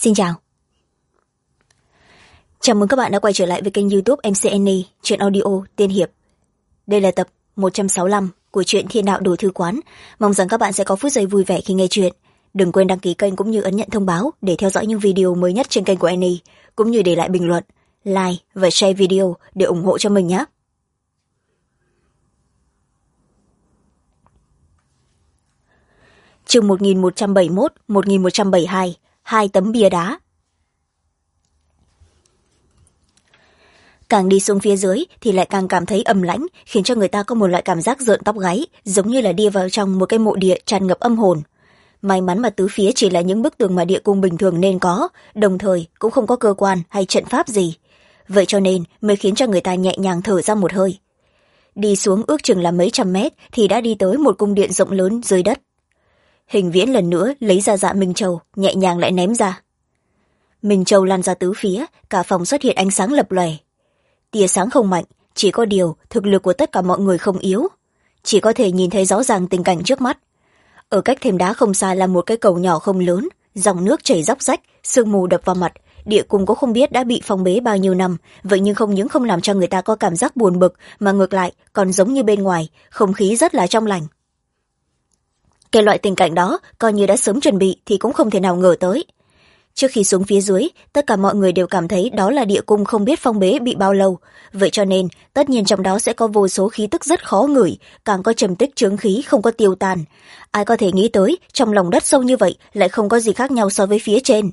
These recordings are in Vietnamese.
Xin chào. Chào mừng các bạn đã quay trở lại với kênh YouTube MCNE, truyện audio tiên hiệp. Đây là tập 165 của truyện Thiên Đạo Đồ Thư Quán. Mong rằng các bạn sẽ có phút giây vui vẻ khi nghe truyện. Đừng quên đăng ký kênh cũng như ấn nhận thông báo để theo dõi những video mới nhất trên kênh của Annie, cũng như để lại bình luận, like và share video để ủng hộ cho mình nhé. Chương 1171, 1172, 2 tấm bia đá. Càng đi xuống phía dưới thì lại càng cảm thấy ầm lãnh, khiến cho người ta có một loại cảm giác rợn tóc gáy, giống như là đi vào trong một cái mộ địa tràn ngập âm hồn. May mắn mà tứ phía chỉ là những bức tường mà địa cung bình thường nên có, đồng thời cũng không có cơ quan hay trận pháp gì. Vậy cho nên mới khiến cho người ta nhẹ nhàng thở ra một hơi. Đi xuống ước chừng là mấy trăm mét thì đã đi tới một cung điện rộng lớn dưới đất. Hình Viễn lần nữa lấy ra dạ Minh Châu, nhẹ nhàng lại ném ra. Minh Châu lan ra tứ phía, cả phòng xuất hiện ánh sáng lập lòe. Tia sáng không mạnh, chỉ có điều thực lực của tất cả mọi người không yếu, chỉ có thể nhìn thấy rõ ràng tình cảnh trước mắt. Ở cách thềm đá không xa là một cái cầu nhỏ không lớn, dòng nước chảy róc rách, sương mù đập vào mặt. Địa cung cũng không biết đã bị phong bế bao nhiêu năm, vậy nhưng không những không làm cho người ta có cảm giác buồn bực, mà ngược lại còn giống như bên ngoài, không khí rất là trong lành. Cái loại tình cảnh đó coi như đã sớm chuẩn bị thì cũng không thể nào ngờ tới. Trước khi xuống phía dưới, tất cả mọi người đều cảm thấy đó là địa cung không biết phong bế bị bao lâu, vậy cho nên tất nhiên trong đó sẽ có vô số khí tức rất khó ngửi, càng có trầm tích chướng khí không có tiêu tan. Ai có thể nghĩ tới trong lòng đất sâu như vậy lại không có gì khác nhau so với phía trên.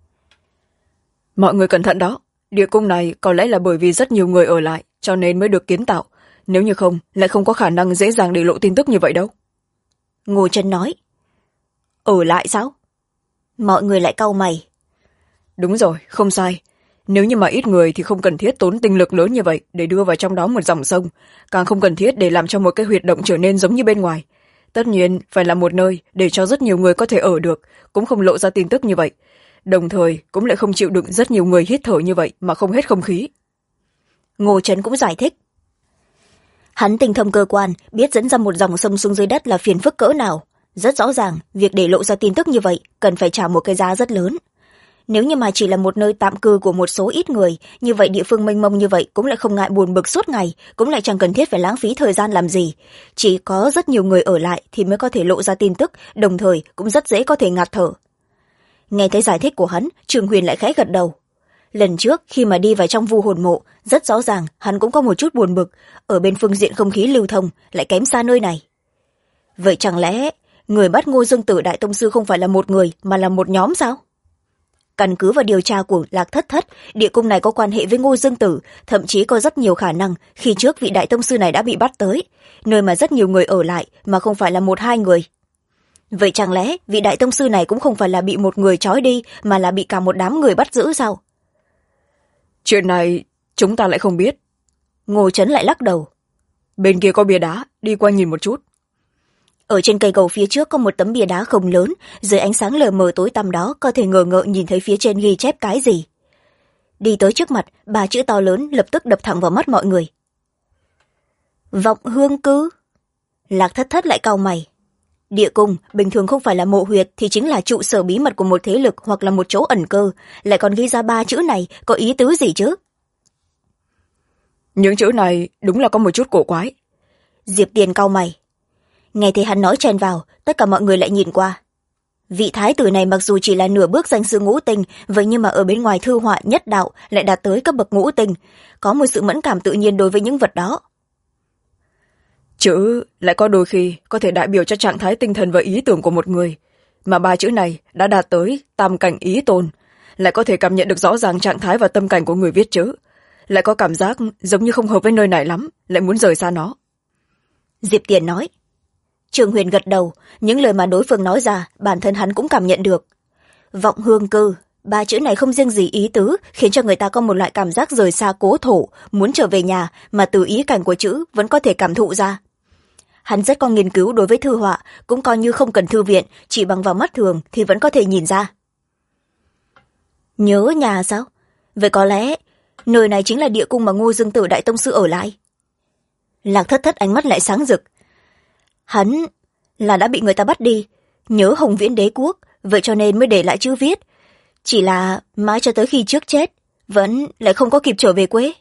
Mọi người cẩn thận đó, địa cung này có lẽ là bởi vì rất nhiều người ở lại cho nên mới được kiến tạo, nếu như không lại không có khả năng dễ dàng để lộ tin tức như vậy đâu. Ngô Trân nói. Ở lại sao? Mọi người lại cau mày. Đúng rồi, không sai. Nếu như mà ít người thì không cần thiết tốn tinh lực lớn như vậy để đưa vào trong đó một dòng sông, càng không cần thiết để làm cho một cái huyệt động trở nên giống như bên ngoài. Tất nhiên phải là một nơi để cho rất nhiều người có thể ở được, cũng không lộ ra tin tức như vậy, đồng thời cũng lại không chịu đựng rất nhiều người hít thở như vậy mà không hết không khí. Ngô Trấn cũng giải thích. Hắn tinh thông cơ quan, biết dẫn ra một dòng sông xuống dưới đất là phiền phức cỡ nào. Rất rõ ràng, việc để lộ ra tin tức như vậy cần phải trả một cái giá rất lớn. Nếu như mà chỉ là một nơi tạm cư của một số ít người, như vậy địa phương mênh mông như vậy cũng lại không ngại buồn bực suốt ngày, cũng lại chẳng cần thiết phải lãng phí thời gian làm gì. Chỉ có rất nhiều người ở lại thì mới có thể lộ ra tin tức, đồng thời cũng rất dễ có thể ngạt thở. Nghe thấy giải thích của hắn, Trường Huyền lại khẽ gật đầu. Lần trước khi mà đi vào trong vu hồn mộ, rất rõ ràng hắn cũng có một chút buồn bực, ở bên phương diện không khí lưu thông lại kém xa nơi này. Vậy chẳng lẽ người bắt Ngô Dương Tử Đại Tông Sư không phải là một người mà là một nhóm sao? Căn cứ vào điều tra của Lạc Thất Thất, địa cung này có quan hệ với Ngô Dương Tử, thậm chí có rất nhiều khả năng khi trước vị Đại Tông Sư này đã bị bắt tới, nơi mà rất nhiều người ở lại mà không phải là một hai người. Vậy chẳng lẽ vị Đại Tông Sư này cũng không phải là bị một người trói đi mà là bị cả một đám người bắt giữ sao? Chuyện này chúng ta lại không biết. Ngô Trấn lại lắc đầu. Bên kia có bia đá, đi qua nhìn một chút. Ở trên cây cầu phía trước có một tấm bia đá không lớn, dưới ánh sáng lờ mờ tối tăm đó có thể ngờ ngợ nhìn thấy phía trên ghi chép cái gì. Đi tới trước mặt, 3 chữ to lớn lập tức đập thẳng vào mắt mọi người. Vọng Hương Cư. Lạc Thất Thất lại cau mày. Địa cung bình thường không phải là mộ huyệt thì chính là trụ sở bí mật của một thế lực hoặc là một chỗ ẩn cơ, lại còn ghi ra 3 chữ này, có ý tứ gì chứ? Những chữ này đúng là có một chút cổ quái. Diệp Tiền cau mày. Nghe thấy hắn nói chen vào, tất cả mọi người lại nhìn qua. Vị thái tử này mặc dù chỉ là nửa bước danh sư ngũ tinh, vậy nhưng mà ở bên ngoài thư họa nhất đạo lại đạt tới cấp bậc ngũ tinh, có một sự mẫn cảm tự nhiên đối với những vật đó. Chữ lại có đôi khi có thể đại biểu cho trạng thái tinh thần và ý tưởng của một người, mà 3 chữ này đã đạt tới tam cảnh ý tôn, lại có thể cảm nhận được rõ ràng trạng thái và tâm cảnh của người viết chữ, lại có cảm giác giống như không hợp với nơi này lắm, lại muốn rời xa nó. Diệp Tiền nói. Trường Huyền gật đầu, những lời mà đối phương nói ra bản thân hắn cũng cảm nhận được. Vọng Hương Cư, 3 chữ này không riêng gì ý tứ, khiến cho người ta có một loại cảm giác rời xa cố thổ, muốn trở về nhà, mà từ ý cảnh của chữ vẫn có thể cảm thụ ra. Hắn rất có nghiên cứu đối với thư họa, cũng coi như không cần thư viện, chỉ bằng vào mắt thường thì vẫn có thể nhìn ra. Nhớ nhà sao? Vậy có lẽ nơi này chính là địa cung mà Ngô Dương Tử Đại Tông Sư ở lại. Lạc Thất Thất ánh mắt lại sáng rực. Hắn là đã bị người ta bắt đi, nhớ Hồng Viễn Đế Quốc, vậy cho nên mới để lại chữ viết. chỉ là mãi cho tới khi trước chết vẫn lại không có kịp trở về quê.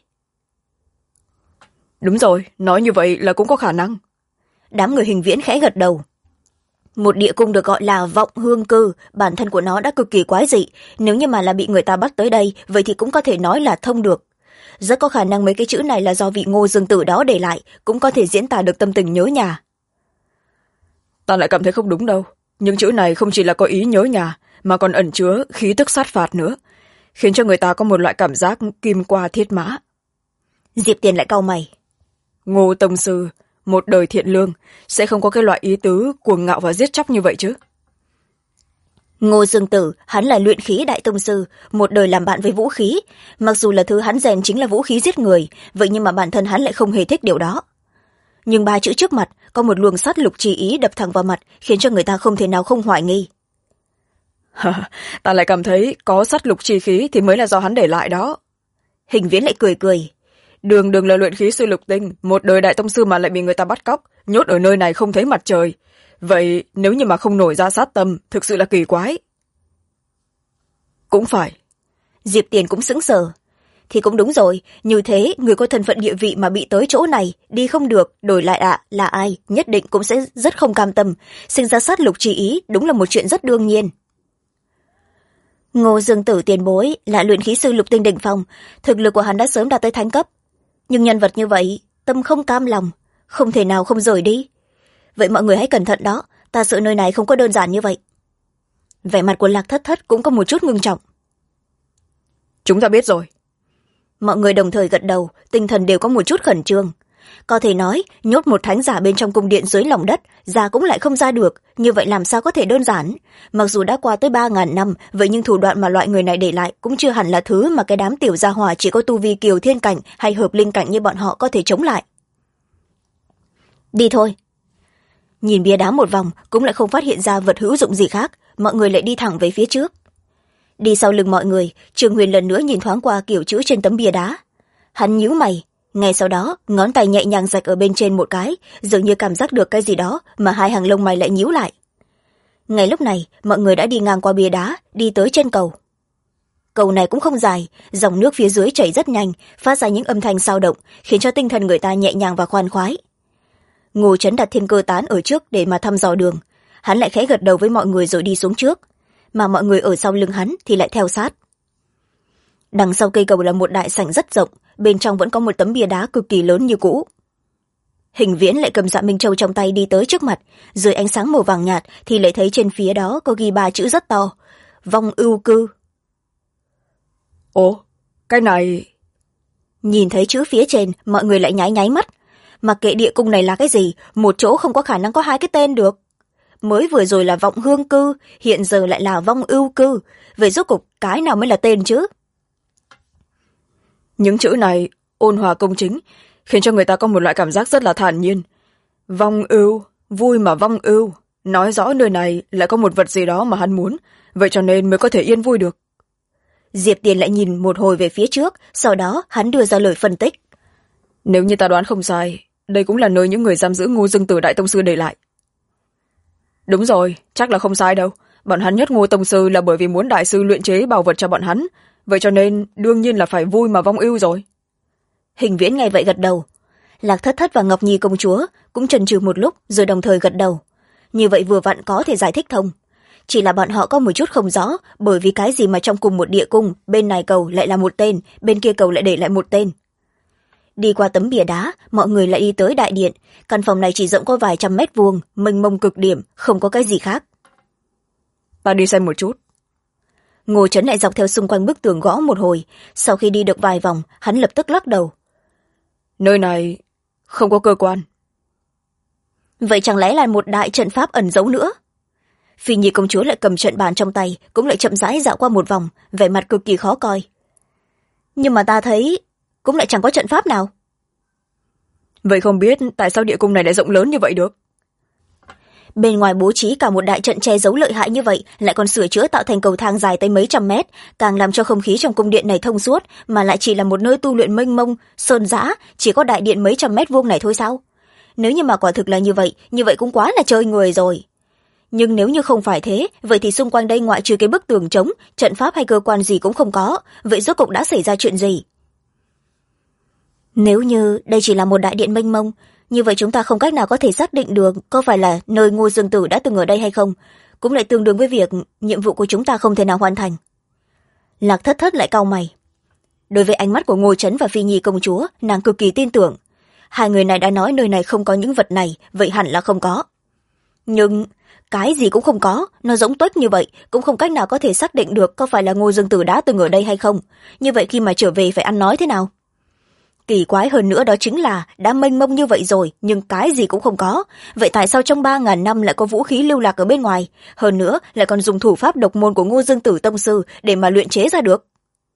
Đúng rồi, nói như vậy là cũng có khả năng. Đám người Hình Viễn khẽ gật đầu. Một địa cung được gọi là vọng hương cư, bản thân của nó đã cực kỳ quái dị, nếu như mà là bị người ta bắt tới đây, vậy thì cũng có thể nói là thông được. Rất có khả năng mấy cái chữ này là do vị Ngô Dương Tử đó để lại, cũng có thể diễn tả được tâm tình nhớ nhà. Ta lại cảm thấy không đúng đâu. Những chữ này không chỉ là có ý nhớ nhà, mà còn ẩn chứa khí tức sát phạt nữa, khiến cho người ta có một loại cảm giác kim qua thiết mã. Diệp Tiền lại cau mày. Ngô tông sư, một đời thiện lương, sẽ không có cái loại ý tứ cuồng ngạo và giết chóc như vậy chứ. Ngô Dương Tử, hắn là luyện khí đại tông sư, một đời làm bạn với vũ khí. Mặc dù là thứ hắn rèn chính là vũ khí giết người, vậy nhưng mà bản thân hắn lại không hề thích điều đó. Nhưng ba chữ trước mặt có một luồng sát lục chỉ ý đập thẳng vào mặt, khiến cho người ta không thể nào không hoài nghi. Ta lại cảm thấy có sát lục chi khí thì mới là do hắn để lại đó. Hình Viễn lại cười cười. Đường đường là luyện khí sư lục tinh, một đời đại tông sư mà lại bị người ta bắt cóc, nhốt ở nơi này không thấy mặt trời. Vậy nếu như mà không nổi ra sát tâm, thực sự là kỳ quái. Cũng phải. Diệp Tiền cũng sững sờ. Thì cũng đúng rồi, như thế người có thân phận địa vị mà bị tới chỗ này, đi không được, đổi lại là ai, nhất định cũng sẽ rất không cam tâm. Sinh ra sát lục chỉ ý, đúng là một chuyện rất đương nhiên. Ngô Dương Tử tiền bối là luyện khí sư lục tinh đỉnh phong, thực lực của hắn đã sớm đạt tới thánh cấp. Nhưng nhân vật như vậy, tâm không cam lòng, không thể nào không rời đi. Vậy mọi người hãy cẩn thận đó, ta sợ nơi này không có đơn giản như vậy. Vẻ mặt của Lạc Thất Thất cũng có một chút ngưng trọng. Chúng ta biết rồi. Mọi người đồng thời gật đầu, tinh thần đều có một chút khẩn trương. Có thể nói, nhốt một thánh giả bên trong cung điện dưới lòng đất, ra cũng lại không ra được, như vậy làm sao có thể đơn giản. Mặc dù đã qua tới 3.000 năm, vậy nhưng thủ đoạn mà loại người này để lại cũng chưa hẳn là thứ mà cái đám tiểu gia hỏa chỉ có tu vi kiều thiên cảnh hay hợp linh cảnh như bọn họ có thể chống lại. Đi thôi. Nhìn bia đá một vòng, cũng lại không phát hiện ra vật hữu dụng gì khác, mọi người lại đi thẳng về phía trước. Đi sau lưng mọi người, Trường Huyền lần nữa nhìn thoáng qua kiểu chữ trên tấm bia đá. Hắn nhíu mày, ngay sau đó ngón tay nhẹ nhàng rạch ở bên trên một cái, dường như cảm giác được cái gì đó mà hai hàng lông mày lại nhíu lại. Ngay lúc này mọi người đã đi ngang qua bia đá, đi tới chân cầu. Cầu này cũng không dài, dòng nước phía dưới chảy rất nhanh, phát ra những âm thanh sao động, khiến cho tinh thần người ta nhẹ nhàng và khoan khoái. Ngô Chấn đặt Thiên Cơ Tán ở trước để mà thăm dò đường, hắn lại khẽ gật đầu với mọi người rồi đi xuống trước, mà mọi người ở sau lưng hắn thì lại theo sát. Đằng sau cây cầu là một đại sảnh rất rộng, bên trong vẫn có một tấm bia đá cực kỳ lớn như cũ. Hình Viễn lại cầm Dạ Minh Châu trong tay đi tới trước mặt, dưới ánh sáng màu vàng nhạt thì lại thấy trên phía đó có ghi 3 chữ rất to: Vong Ưu Cư. Ồ, cái này... Nhìn thấy chữ phía trên, mọi người lại nháy nháy mắt. Mặc kệ địa cung này là cái gì, một chỗ không có khả năng có hai cái tên được. Mới vừa rồi là Vọng Hương Cư, hiện giờ lại là Vong Ưu Cư. Vậy rốt cuộc cái nào mới là tên chứ? Những chữ này ôn hòa công chính, khiến cho người ta có một loại cảm giác rất là thản nhiên. Vong ưu, vui mà vong ưu, nói rõ nơi này lại có một vật gì đó mà hắn muốn, vậy cho nên mới có thể yên vui được. Diệp Tiền lại nhìn một hồi về phía trước, sau đó hắn đưa ra lời phân tích. Nếu như ta đoán không sai, đây cũng là nơi những người giam giữ Ngô Dương Tử đại tông sư để lại. Đúng rồi, chắc là không sai đâu. Bọn hắn nhất Ngô tông sư là bởi vì muốn đại sư luyện chế bảo vật cho bọn hắn, vậy cho nên đương nhiên là phải vui mà vong ưu rồi. Hình Viễn nghe vậy gật đầu. Lạc Thất Thất và Ngọc Nhi công chúa cũng chần chừ một lúc rồi đồng thời gật đầu. Như vậy vừa vặn có thể giải thích thông. Chỉ là bọn họ có một chút không rõ, bởi vì cái gì mà trong cùng một địa cung, bên này cầu lại là một tên, bên kia cầu lại để lại một tên. Đi qua tấm bia đá, mọi người lại đi tới đại điện. Căn phòng này chỉ rộng có vài trăm mét vuông, mênh mông cực điểm, không có cái gì khác. Ta đi xem một chút. Ngô Chấn lại dọc theo xung quanh bức tường gõ một hồi, sau khi đi được vài vòng, hắn lập tức lắc đầu. Nơi này không có cơ quan. Vậy chẳng lẽ là một đại trận pháp ẩn giấu nữa? Phi Nhi công chúa lại cầm trận bàn trong tay, cũng lại chậm rãi dạo qua một vòng, vẻ mặt cực kỳ khó coi. Nhưng mà ta thấy cũng lại chẳng có trận pháp nào. Vậy không biết tại sao địa cung này lại rộng lớn như vậy được? Bên ngoài bố trí cả một đại trận che giấu lợi hại như vậy, lại còn sửa chữa tạo thành cầu thang dài tới mấy trăm mét, càng làm cho không khí trong cung điện này thông suốt, mà lại chỉ là một nơi tu luyện mênh mông, sơn dã, chỉ có đại điện mấy trăm mét vuông này thôi sao? Nếu như mà quả thực là như vậy cũng quá là chơi người rồi. nhưng nếu như không phải thế, vậy thì xung quanh đây ngoại trừ cái bức tường trống, trận pháp hay cơ quan gì cũng không có. Vậy rốt cuộc đã xảy ra chuyện gì? Nếu như đây chỉ là một đại điện mênh mông, như vậy chúng ta không cách nào có thể xác định được có phải là nơi Ngô Dương Tử đã từng ở đây hay không, cũng lại tương đương với việc nhiệm vụ của chúng ta không thể nào hoàn thành. Lạc Thất Thất lại cau mày. Đối với ánh mắt của Ngô Trấn và Phi Nhi công chúa, nàng cực kỳ tin tưởng. Hai người này đã nói nơi này không có những vật này, vậy hẳn là không có. Nhưng cái gì cũng không có, nó giống tuếch như vậy, cũng không cách nào có thể xác định được có phải là Ngô Dương Tử đã từng ở đây hay không. Như vậy khi mà trở về phải ăn nói thế nào? Kỳ quái hơn nữa đó chính là đã mênh mông như vậy rồi nhưng cái gì cũng không có. Vậy tại sao trong 3.000 năm lại có vũ khí lưu lạc ở bên ngoài? Hơn nữa lại còn dùng thủ pháp độc môn của Ngô Dương Tử tông sư để mà luyện chế ra được.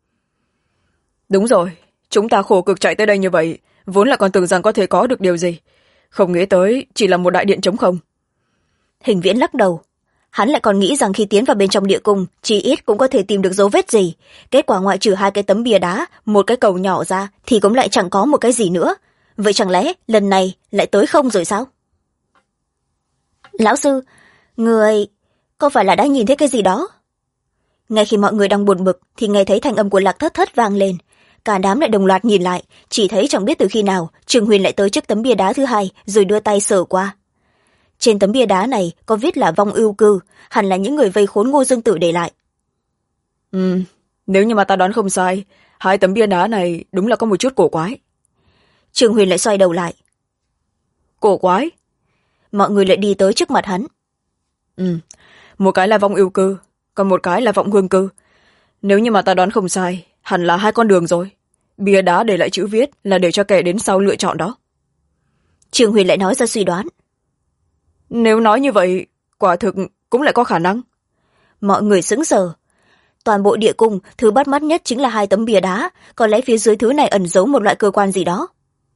Đúng rồi, chúng ta khổ cực chạy tới đây như vậy, vốn là còn tưởng rằng có thể có được điều gì. Không nghĩ tới chỉ là một đại điện trống không. Hình Viễn lắc đầu. Hắn lại còn nghĩ rằng khi tiến vào bên trong địa cung, chỉ ít cũng có thể tìm được dấu vết gì. Kết quả ngoại trừ 2 cái tấm bia đá, một cái cầu nhỏ ra, thì cũng lại chẳng có một cái gì nữa. Vậy chẳng lẽ lần này lại tới không rồi sao? Lão sư, người có phải là đã nhìn thấy cái gì đó? Ngay khi mọi người đang buồn bực thì nghe thấy thanh âm của Lạc Thất Thất vang lên. Cả đám lại đồng loạt nhìn lại, chỉ thấy chẳng biết từ khi nào Trường Huyền lại tới trước tấm bia đá thứ 2 rồi đưa tay sờ qua. Trên tấm bia đá này có viết là vong ưu cư, hẳn là những người vây khốn Ngô Dương Tử để lại. Nếu như mà ta đoán không sai, 2 tấm bia đá này đúng là có một chút cổ quái. Trường Huyền lại xoay đầu lại. Cổ quái? Mọi người lại đi tới trước mặt hắn. Một cái là vong ưu cư, còn một cái là vọng hương cư. Nếu như mà ta đoán không sai, hẳn là 2 con đường rồi. Bia đá để lại chữ viết là để cho kẻ đến sau lựa chọn đó. Trường Huyền lại nói ra suy đoán. Nếu nói như vậy, quả thực cũng lại có khả năng. Mọi người sững sờ. Toàn bộ địa cung, thứ bắt mắt nhất chính là 2 tấm bia đá, có lẽ phía dưới thứ này ẩn giấu một loại cơ quan gì đó.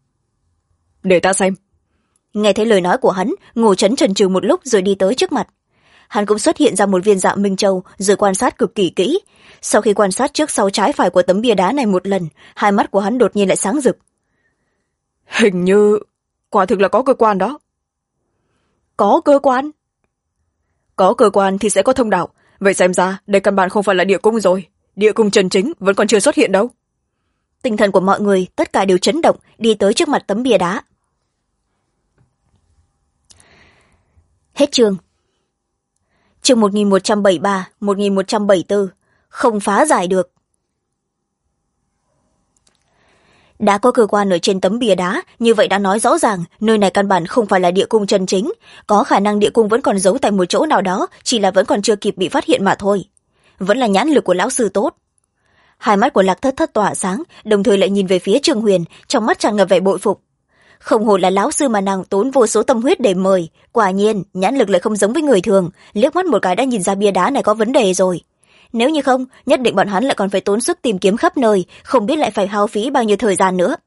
Để ta xem. Nghe thấy lời nói của hắn, Ngô Trấn chần chừ một lúc rồi đi tới trước mặt. Hắn cũng xuất hiện ra một viên dạ minh châu rồi quan sát cực kỳ kỹ. Sau khi quan sát trước sau trái phải của tấm bia đá này một lần, hai mắt của hắn đột nhiên lại sáng rực. Hình như quả thực là có cơ quan đó. Có cơ quan? Có cơ quan thì sẽ có thông đạo. Vậy xem ra đây căn bản không phải là địa cung rồi. Địa cung chân chính vẫn còn chưa xuất hiện đâu. Tinh thần của mọi người tất cả đều chấn động, đi tới trước mặt tấm bia đá. Hết chương. Chương 1173, 1174. Không phá giải được. Đã có cơ quan ở trên tấm bia đá, như vậy đã nói rõ ràng nơi này căn bản không phải là địa cung chân chính. Có khả năng địa cung vẫn còn giấu tại một chỗ nào đó, chỉ là vẫn còn chưa kịp bị phát hiện mà thôi. Vẫn là nhãn lực của lão sư tốt. Hai mắt của Lạc Thất Thất tỏa sáng, đồng thời lại nhìn về phía Trường Huyền, trong mắt tràn ngập vẻ bội phục. Không hổ là lão sư mà nàng tốn vô số tâm huyết để mời, quả nhiên nhãn lực lại không giống với người thường, liếc mắt một cái đã nhìn ra bia đá này có vấn đề rồi. Nếu như không, nhất định bọn hắn lại còn phải tốn sức tìm kiếm khắp nơi, không biết lại phải hao phí bao nhiêu thời gian nữa.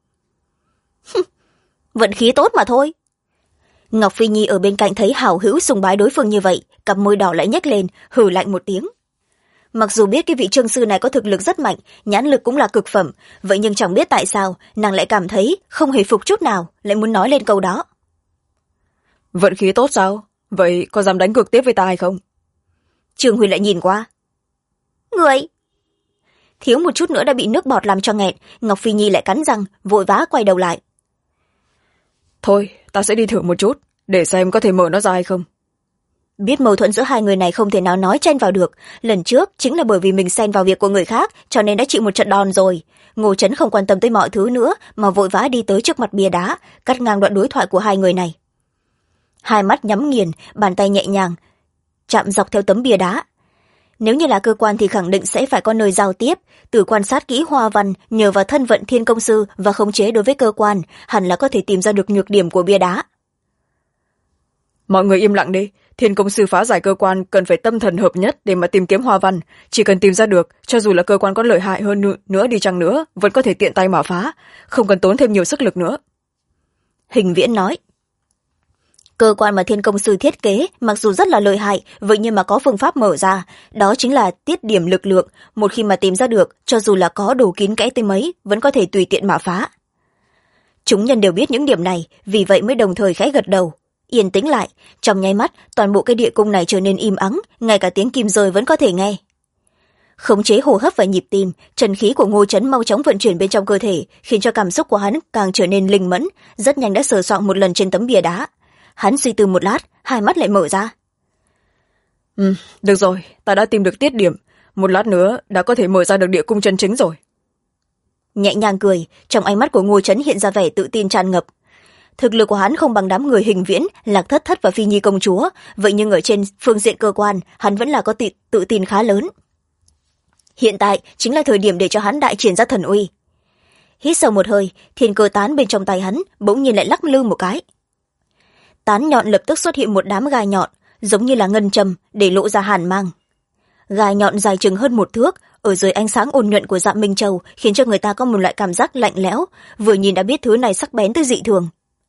Vận khí tốt mà thôi. Ngọc Phi Nhi ở bên cạnh thấy hảo hữu sùng bái đối phương như vậy, cặp môi đỏ lại nhếch lên, hừ lạnh một tiếng. Mặc dù biết cái vị trương sư này có thực lực rất mạnh, nhãn lực cũng là cực phẩm, vậy nhưng chẳng biết tại sao nàng lại cảm thấy không hề phục chút nào, lại muốn nói lên câu đó. Vận khí tốt sao? Vậy có dám đánh cược tiếp với ta hay không? Trường Huy lại nhìn qua. Người! Thiếu một chút nữa đã bị nước bọt làm cho nghẹn, Ngọc Phi Nhi lại cắn răng, vội vã quay đầu lại. Thôi, ta sẽ đi thử một chút, để xem có thể mở nó ra hay không. Biết mâu thuẫn giữa hai người này không thể nào nói chen vào được, lần trước chính là bởi vì mình xen vào việc của người khác cho nên đã chịu một trận đòn rồi. Ngô Trấn không quan tâm tới mọi thứ nữa mà vội vã đi tới trước mặt bia đá, cắt ngang đoạn đối thoại của hai người này. Hai mắt nhắm nghiền, bàn tay nhẹ nhàng chạm dọc theo tấm bia đá. Nếu như là cơ quan thì khẳng định sẽ phải có nơi giao tiếp, từ quan sát kỹ hoa văn, nhờ vào thân vận thiên công sư và khống chế đối với cơ quan, hẳn là có thể tìm ra được nhược điểm của bia đá. Mọi người im lặng đi, thiên công sư phá giải cơ quan cần phải tâm thần hợp nhất để mà tìm kiếm hoa văn, chỉ cần tìm ra được, cho dù là cơ quan có lợi hại hơn nữa đi chăng nữa, vẫn có thể tiện tay mà phá, không cần tốn thêm nhiều sức lực nữa. Hình Viễn nói. Cơ quan mà thiên công sư thiết kế mặc dù rất là lợi hại, vậy nhưng mà có phương pháp mở ra, đó chính là tiết điểm lực lượng, một khi mà tìm ra được, cho dù là có đồ kín kẽ tới mấy, vẫn có thể tùy tiện mà phá. Chúng nhân đều biết những điểm này, vì vậy mới đồng thời khẽ gật đầu. Yên tĩnh lại, trong nháy mắt toàn bộ cái địa cung này trở nên im ắng, ngay cả tiếng kim rơi vẫn có thể nghe. Khống chế hô hấp và nhịp tim, trần khí của Ngô Trấn mau chóng vận chuyển bên trong cơ thể, khiến cho cảm xúc của hắn càng trở nên linh mẫn, rất nhanh đã sờ soạng một lần trên tấm bia đá. Hắn suy tư một lát, hai mắt lại mở ra. Được rồi, ta đã tìm được tiết điểm, một lát nữa đã có thể mở ra được địa cung chân chính rồi. Nhẹ nhàng cười, trong ánh mắt của Ngô Trấn hiện ra vẻ tự tin tràn ngập. Thực lực của hắn không bằng đám người Hình Viễn, Lạc Thất Thất và Phi Nhi công chúa, vậy nhưng ở trên phương diện cơ quan hắn vẫn là có tự tin khá lớn. Hiện tại chính là thời điểm để cho hắn đại triển ra thần uy. Hít sâu một hơi, thiên cơ tán bên trong tay hắn bỗng nhiên lại lắc lư một cái. Tán nhọn lập tức xuất hiện một đám gai nhọn, giống như là ngân châm, để lộ ra hàn mang. Gai nhọn dài chừng hơn 1 thước, ở dưới ánh sáng ôn nhuận của Dạ Minh Châu, khiến cho người ta có một loại cảm giác lạnh lẽo, vừa nhìn đã biết thứ này sắc bén tới dị thường.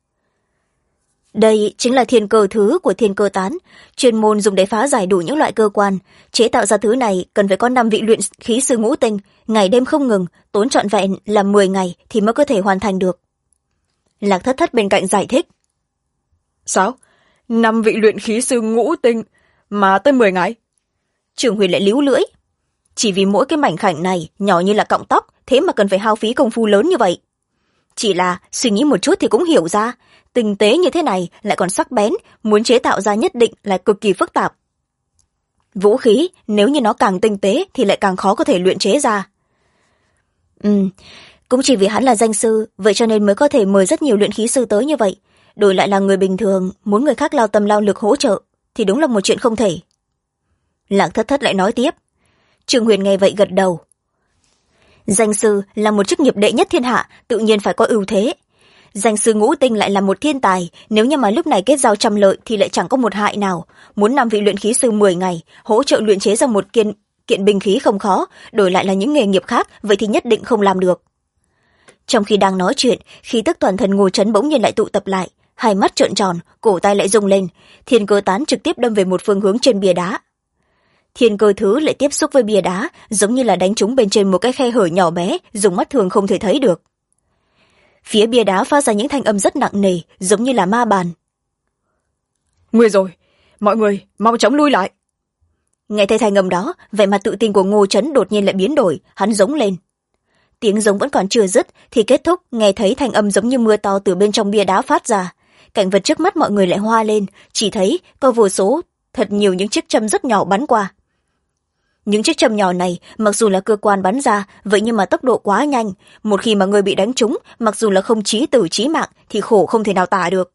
Đây chính là thiên cơ thứ của thiên cơ tán, chuyên môn dùng để phá giải đủ những loại cơ quan. Chế tạo ra thứ này cần phải có 5 vị luyện khí sư ngũ tinh, ngày đêm không ngừng, tốn trọn vẹn là 10 ngày thì mới có thể hoàn thành được. Lạc Thất Thất bên cạnh giải thích. Sao? 5 vị luyện khí sư ngũ tinh mà tới 10 ngày? Trường Huyền lại líu lưỡi. Chỉ vì mỗi cái mảnh khảnh này nhỏ như là cọng tóc, thế mà cần phải hao phí công phu lớn như vậy. Chỉ là suy nghĩ một chút thì cũng hiểu ra, tinh tế như thế này lại còn sắc bén, muốn chế tạo ra nhất định là cực kỳ phức tạp. Vũ khí nếu như nó càng tinh tế thì lại càng khó có thể luyện chế ra. Cũng chỉ vì hắn là danh sư, vậy cho nên mới có thể mời rất nhiều luyện khí sư tới như vậy. Đổi lại là người bình thường, muốn người khác lao tâm lao lực hỗ trợ thì đúng là một chuyện không thể. Lạc Thất Thất lại nói tiếp. Trương Huyền nghe vậy gật đầu. Danh sư là một chức nghiệp đệ nhất thiên hạ, tự nhiên phải có ưu thế. Danh sư ngũ tinh lại là một thiên tài, nếu như mà lúc này kết giao trăm lợi thì lại chẳng có một hại nào. Muốn 5 vị luyện khí sư 10 ngày, hỗ trợ luyện chế ra một kiện binh khí không khó, đổi lại là những nghề nghiệp khác, vậy thì nhất định không làm được. Trong khi đang nói chuyện, khí tức toàn thân Ngô Trấn bỗng nhiên lại tụ tập lại, hai mắt trợn tròn, cổ tay lại rung lên, thiên cơ tán trực tiếp đâm về một phương hướng trên bia đá. Thiên cơ thứ lại tiếp xúc với bia đá, giống như là đánh trúng bên trên một cái khe hở nhỏ bé, dùng mắt thường không thể thấy được. Phía bia đá phát ra những thanh âm rất nặng nề, giống như là ma bàn. Nguy rồi, mọi người mau chóng lui lại. Nghe thấy thanh âm đó, vẻ mặt tự tin của Ngô Trấn đột nhiên lại biến đổi, hắn giống lên. Tiếng giống vẫn còn chưa dứt thì kết thúc, nghe thấy thanh âm giống như mưa to từ bên trong bia đá phát ra. Cảnh vật trước mắt mọi người lại hoa lên, chỉ thấy có vô số thật nhiều những chiếc châm rất nhỏ bắn qua. Những chiếc châm nhỏ này mặc dù là cơ quan bắn ra, vậy nhưng mà tốc độ quá nhanh, một khi mà người bị đánh trúng, mặc dù là không chí tử chí mạng thì khổ không thể nào tả được.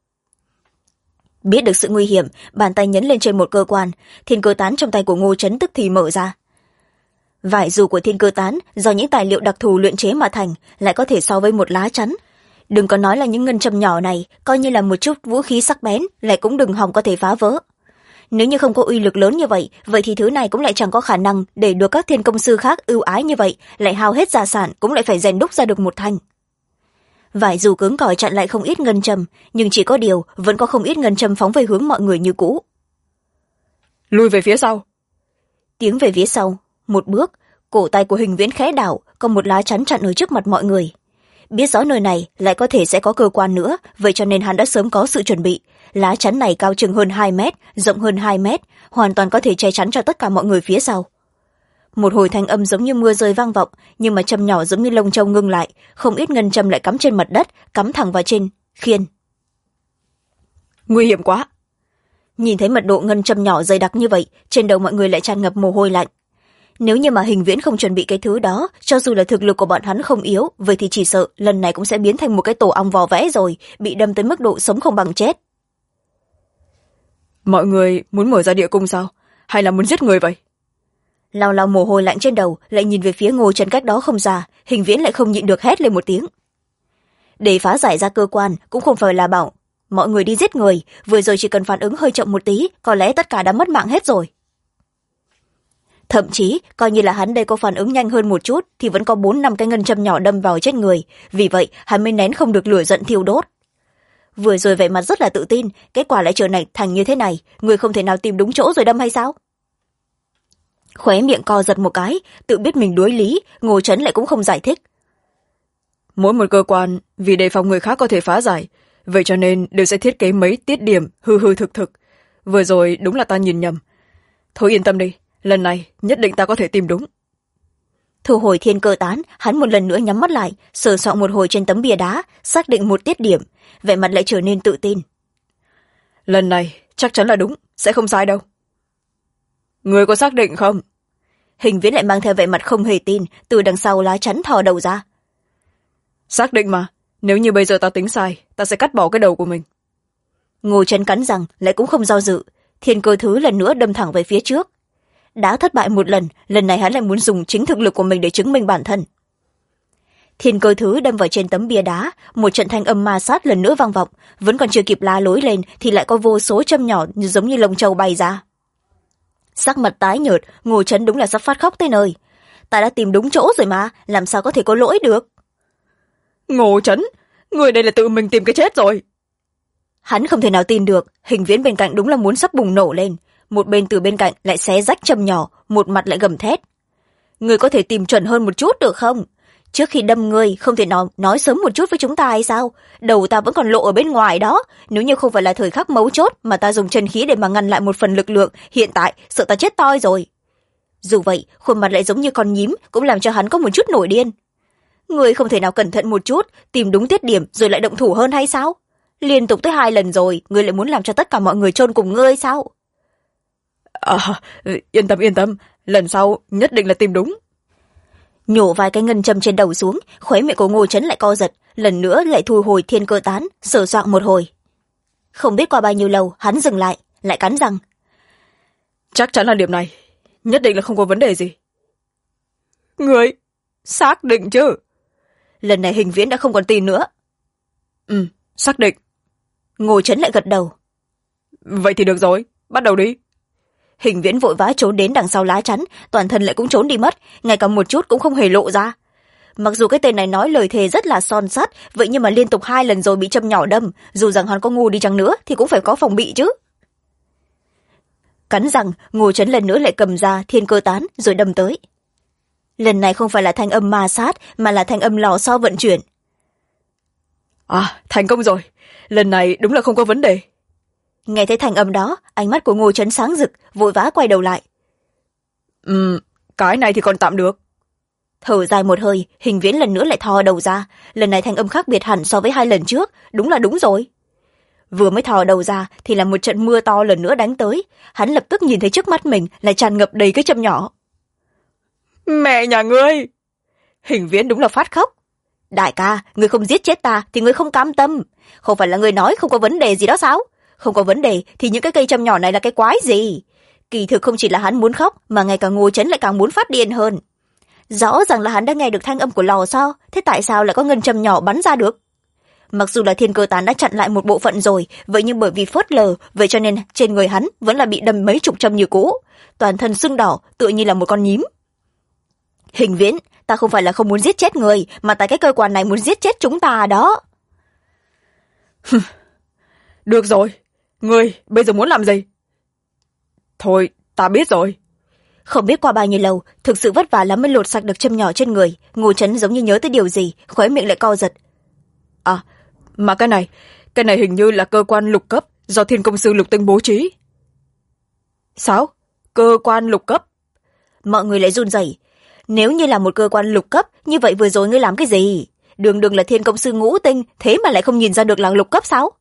Biết được sự nguy hiểm, bàn tay nhấn lên trên một cơ quan, thiên cơ tán trong tay của Ngô Trấn tức thì mở ra. Vải dù của thiên cơ tán do những tài liệu đặc thù luyện chế mà thành, lại có thể so với một lá chắn. Đừng có nói là những ngân châm nhỏ này, coi như là một chút vũ khí sắc bén, lại cũng đừng hòng có thể phá vỡ. Nếu như không có uy lực lớn như vậy, vậy thì thứ này cũng lại chẳng có khả năng để được các thiên công sư khác ưu ái như vậy, lại hao hết gia sản cũng lại phải rèn đúc ra được một thanh. Vải dù cứng cỏi chặn lại không ít ngân châm, nhưng chỉ có điều vẫn có không ít ngân châm phóng về hướng mọi người như cũ. Lui về phía sau. Tiếng về phía sau, một bước, cổ tay của Hình Viễn khẽ đảo, có một lá chắn chặn ở trước mặt mọi người. Biết rõ nơi này lại có thể sẽ có cơ quan nữa, vậy cho nên hắn đã sớm có sự chuẩn bị. Lá chắn này cao chừng hơn 2 mét, rộng hơn 2 mét, hoàn toàn có thể che chắn cho tất cả mọi người phía sau. Một hồi thanh âm giống như mưa rơi vang vọng, nhưng mà châm nhỏ giống như lông trâu ngưng lại, không ít ngân châm lại cắm trên mặt đất, cắm thẳng vào trên khiên. Nguy hiểm quá. Nhìn thấy mật độ ngân châm nhỏ dày đặc như vậy, trên đầu mọi người lại tràn ngập mồ hôi lạnh. Nếu như mà Hình Viễn không chuẩn bị cái thứ đó, cho dù là thực lực của bọn hắn không yếu, vậy thì chỉ sợ lần này cũng sẽ biến thành một cái tổ ong vò vẽ rồi, bị đâm tới mức độ sống không bằng chết. Mọi người muốn mở ra địa cung sao? Hay là muốn giết người vậy? Lau lau mồ hôi lạnh trên đầu, lại nhìn về phía Ngô Trấn cách đó không xa, Hình Viễn lại không nhịn được hét lên một tiếng. Để phá giải ra cơ quan cũng không phải là bảo mọi người đi giết người, vừa rồi chỉ cần phản ứng hơi chậm một tí, có lẽ tất cả đã mất mạng hết rồi. Thậm chí coi như là hắn đây có phản ứng nhanh hơn một chút thì vẫn có 4-5 cái ngân châm nhỏ đâm vào chết người, vì vậy hắn mới nén không được lửa giận thiêu đốt. Vừa rồi vẻ mặt rất là tự tin, kết quả lại trở này thành như thế này, người không thể nào tìm đúng chỗ rồi đâm hay sao? Khóe miệng co giật một cái, tự biết mình đối lý, Ngô Trấn lại cũng không giải thích. Mỗi một cơ quan vì đề phòng người khác có thể phá giải, vậy cho nên đều sẽ thiết kế mấy tiết điểm hư hư thực thực. Vừa rồi đúng là ta nhìn nhầm. Thôi yên tâm đi, lần này nhất định ta có thể tìm đúng. Thu hồi thiên cơ tán, hắn một lần nữa nhắm mắt lại, sờ soạng một hồi trên tấm bia đá, xác định một tiết điểm, vẻ mặt lại trở nên tự tin. Lần này chắc chắn là đúng, sẽ không sai đâu. Người có xác định không? Hình Viễn lại mang theo vẻ mặt không hề tin, từ đằng sau lá chắn thò đầu ra. Xác định mà, nếu như bây giờ ta tính sai, ta sẽ cắt bỏ cái đầu của mình. Ngô Trấn cắn răng, lại cũng không do dự, thiên cơ thứ lần nữa đâm thẳng về phía trước. Đã thất bại một lần này hắn lại muốn dùng chính thực lực của mình để chứng minh bản thân. Thiên cơ thứ đâm vào trên tấm bia đá, một trận thanh âm ma sát lần nữa vang vọng, vẫn còn chưa kịp la lối lên thì lại có vô số châm nhỏ giống như lông trâu bay ra. Sắc mặt tái nhợt, Ngô Trấn đúng là sắp phát khóc tới nơi. Ta đã tìm đúng chỗ rồi mà, làm sao có thể có lỗi được? Ngô Trấn, người đây là tự mình tìm cái chết rồi. Hắn không thể nào tin được, Hình Viễn bên cạnh đúng là muốn sắp bùng nổ lên, một bên từ bên cạnh lại xé rách châm nhỏ, một mặt lại gầm thét. Người có thể tìm chuẩn hơn một chút được không? Trước khi đâm người không thể nói sớm một chút với chúng ta hay sao? Đầu ta vẫn còn lộ ở bên ngoài đó, nếu như không phải là thời khắc mấu chốt mà ta dùng chân khí để mà ngăn lại một phần lực lượng, hiện tại sợ ta chết toi rồi. Dù vậy, khuôn mặt lại giống như con nhím, cũng làm cho hắn có một chút nổi điên. Người không thể nào cẩn thận một chút, tìm đúng tiết điểm rồi lại động thủ hơn hay sao? Liên tục tới 2 lần rồi, ngươi lại muốn làm cho tất cả mọi người chôn cùng ngươi sao? Yên tâm, lần sau nhất định là tìm đúng. Nhổ vài cái ngân châm trên đầu xuống, khóe miệng của Ngô Trấn lại co giật, lần nữa lại thu hồi thiên cơ tán, sờ soạng một hồi. Không biết qua bao nhiêu lâu, hắn dừng lại cắn răng. Chắc chắn là điểm này, nhất định là không có vấn đề gì. Người, xác định chứ? Lần này Hình Viễn đã không còn tin nữa. Xác định. Ngô Trấn lại gật đầu. Vậy thì được rồi, bắt đầu đi. Hình Viễn vội vã trốn đến đằng sau lá chắn, toàn thân lại cũng trốn đi mất, ngay cả một chút cũng không hề lộ ra. Mặc dù cái tên này nói lời thề rất là son sắt, vậy nhưng mà liên tục 2 lần rồi bị châm nhỏ đâm, dù rằng hắn có ngu đi chăng nữa thì cũng phải có phòng bị chứ. Cắn răng, Ngô Trấn lần nữa lại cầm ra thiên cơ tán rồi đâm tới. Lần này không phải là thanh âm ma sát mà là thanh âm lò xo vận chuyển. Thành công rồi, lần này đúng là không có vấn đề. Nghe thấy thanh âm đó, ánh mắt của Ngô Trấn sáng rực, vội vã quay đầu lại. Cái này thì còn tạm được. Thở dài một hơi, Hình Viễn lần nữa lại thò đầu ra, lần này thanh âm khác biệt hẳn so với 2 lần trước, đúng là đúng rồi. Vừa mới thò đầu ra thì là một trận mưa to lần nữa đánh tới, hắn lập tức nhìn thấy trước mắt mình lại tràn ngập đầy cái châm nhỏ. Mẹ nhà ngươi! Hình Viễn đúng là phát khóc. Đại ca, ngươi không giết chết ta thì ngươi không cam tâm, không phải là ngươi nói không có vấn đề gì đó sao? Không có vấn đề thì những cái cây châm nhỏ này là cái quái gì? Kỳ thực không chỉ là hắn muốn khóc mà ngay cả Ngô Trấn lại càng muốn phát điên hơn. Rõ ràng là hắn đã nghe được thanh âm của lò xo, thế tại sao lại có ngân châm nhỏ bắn ra được? Mặc dù là thiên cơ tán đã chặn lại một bộ phận rồi, vậy nhưng bởi vì phớt lờ, vậy cho nên trên người hắn vẫn là bị đâm mấy chục châm như cũ, toàn thân sưng đỏ tựa như là một con nhím. Hình Viễn, ta không phải là không muốn giết chết người, mà tại cái cơ quan này muốn giết chết chúng ta đó. Được rồi, ngươi bây giờ muốn làm gì? Thôi, ta biết rồi. Không biết qua bao nhiêu lâu, thực sự vất vả lắm mới lột sạch được châm nhỏ trên người, Ngô Trấn giống như nhớ tới điều gì, khóe miệng lại co giật. Mà cái này hình như là cơ quan lục cấp do Thiên Công Sư Lục Tinh bố trí. Sao? Cơ quan lục cấp? Mọi người lại run rẩy. Nếu như là một cơ quan lục cấp, như vậy vừa rồi ngươi làm cái gì? Đường đường là Thiên Công Sư ngũ tinh, thế mà lại không nhìn ra được là lục cấp sao?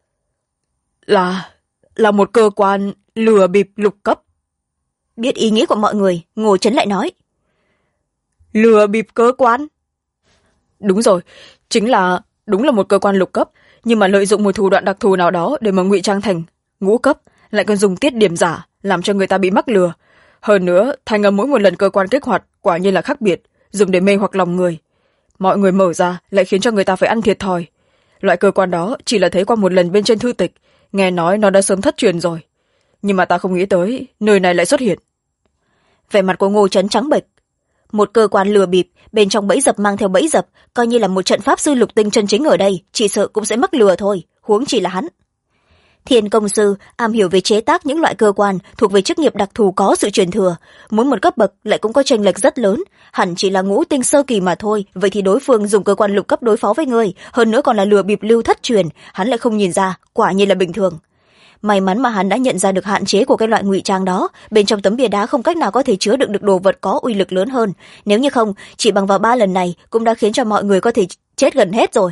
Là một cơ quan lừa bịp lục cấp. Biết ý nghĩa của mọi người, Ngô Trấn lại nói. Lừa bịp cơ quan? Đúng rồi, đúng là một cơ quan lục cấp, nhưng mà lợi dụng một thủ đoạn đặc thù nào đó để mà ngụy trang thành ngũ cấp, lại còn dùng tiết điểm giả làm cho người ta bị mắc lừa. Hơn nữa, thanh âm mỗi một lần cơ quan kích hoạt quả nhiên là khác biệt, dùng để mê hoặc lòng người. Mọi người mở ra lại khiến cho người ta phải ăn thiệt thòi. Loại cơ quan đó chỉ là thấy qua một lần bên trên thư tịch, nghe nói nó đã sớm thất truyền rồi. Nhưng mà ta không nghĩ tới nơi này lại xuất hiện. Vẻ mặt của Ngô Trấn trắng bệch. Một cơ quan lừa bịp, bên trong bẫy dập mang theo bẫy dập, coi như là một trận pháp sư lục tinh chân chính ở đây, chỉ sợ cũng sẽ mắc lừa thôi, huống chỉ là hắn. Thiên công sư am hiểu về chế tác những loại cơ quan thuộc về chức nghiệp đặc thù có sự truyền thừa, muốn một cấp bậc lại cũng có chênh lệch rất lớn, hẳn chỉ là ngũ tinh sơ kỳ mà thôi. Vậy thì đối phương dùng cơ quan lục cấp đối phó với ngươi, hơn nữa còn là lừa bịp lưu thất truyền, hắn lại không nhìn ra, quả nhiên là bình thường. May mắn mà hắn đã nhận ra được hạn chế của cái loại ngụy trang đó, bên trong tấm bia đá không cách nào có thể chứa đựng được đồ vật có uy lực lớn hơn, nếu như không chỉ bằng vào 3 lần này cũng đã khiến cho mọi người có thể chết gần hết rồi.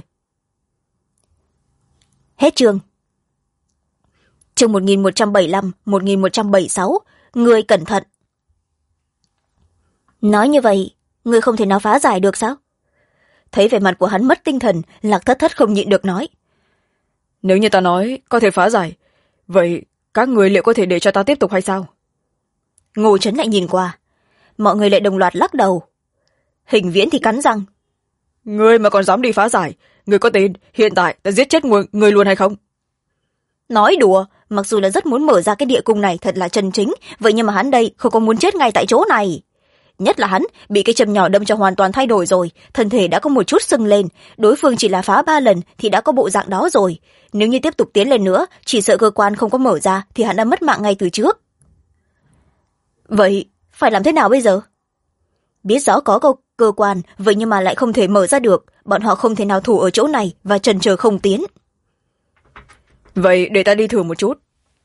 Hết chương. Chương 1175, 1176, ngươi cẩn thận. Nói như vậy, ngươi không thể nào phá giải được sao? Thấy vẻ mặt của hắn mất tinh thần, Lạc Thất Thất không nhịn được nói. Nếu như ta nói có thể phá giải, vậy các người liệu có thể để cho ta tiếp tục hay sao? Ngô Trấn lại nhìn qua. Mọi người lại đồng loạt lắc đầu. Hình Viễn thì cắn răng. Ngươi mà còn dám đi phá giải, ngươi có tin hiện tại ta giết chết người luôn hay không? Nói đùa, mặc dù là rất muốn mở ra cái địa cung này thật là chân chính, vậy nhưng mà hắn đây không có muốn chết ngay tại chỗ này. Nhất là hắn bị cái châm nhỏ đâm cho hoàn toàn thay đổi rồi, thân thể đã có một chút sưng lên, đối phương chỉ là phá 3 lần thì đã có bộ dạng đó rồi. Nếu như tiếp tục tiến lên nữa, chỉ sợ cơ quan không có mở ra thì hắn đã mất mạng ngay từ trước. Vậy phải làm thế nào bây giờ? Biết rõ có cơ quan, vậy nhưng mà lại không thể mở ra được, bọn họ không thể nào thủ ở chỗ này và chần chờ không tiến. Vậy để ta đi thử một chút.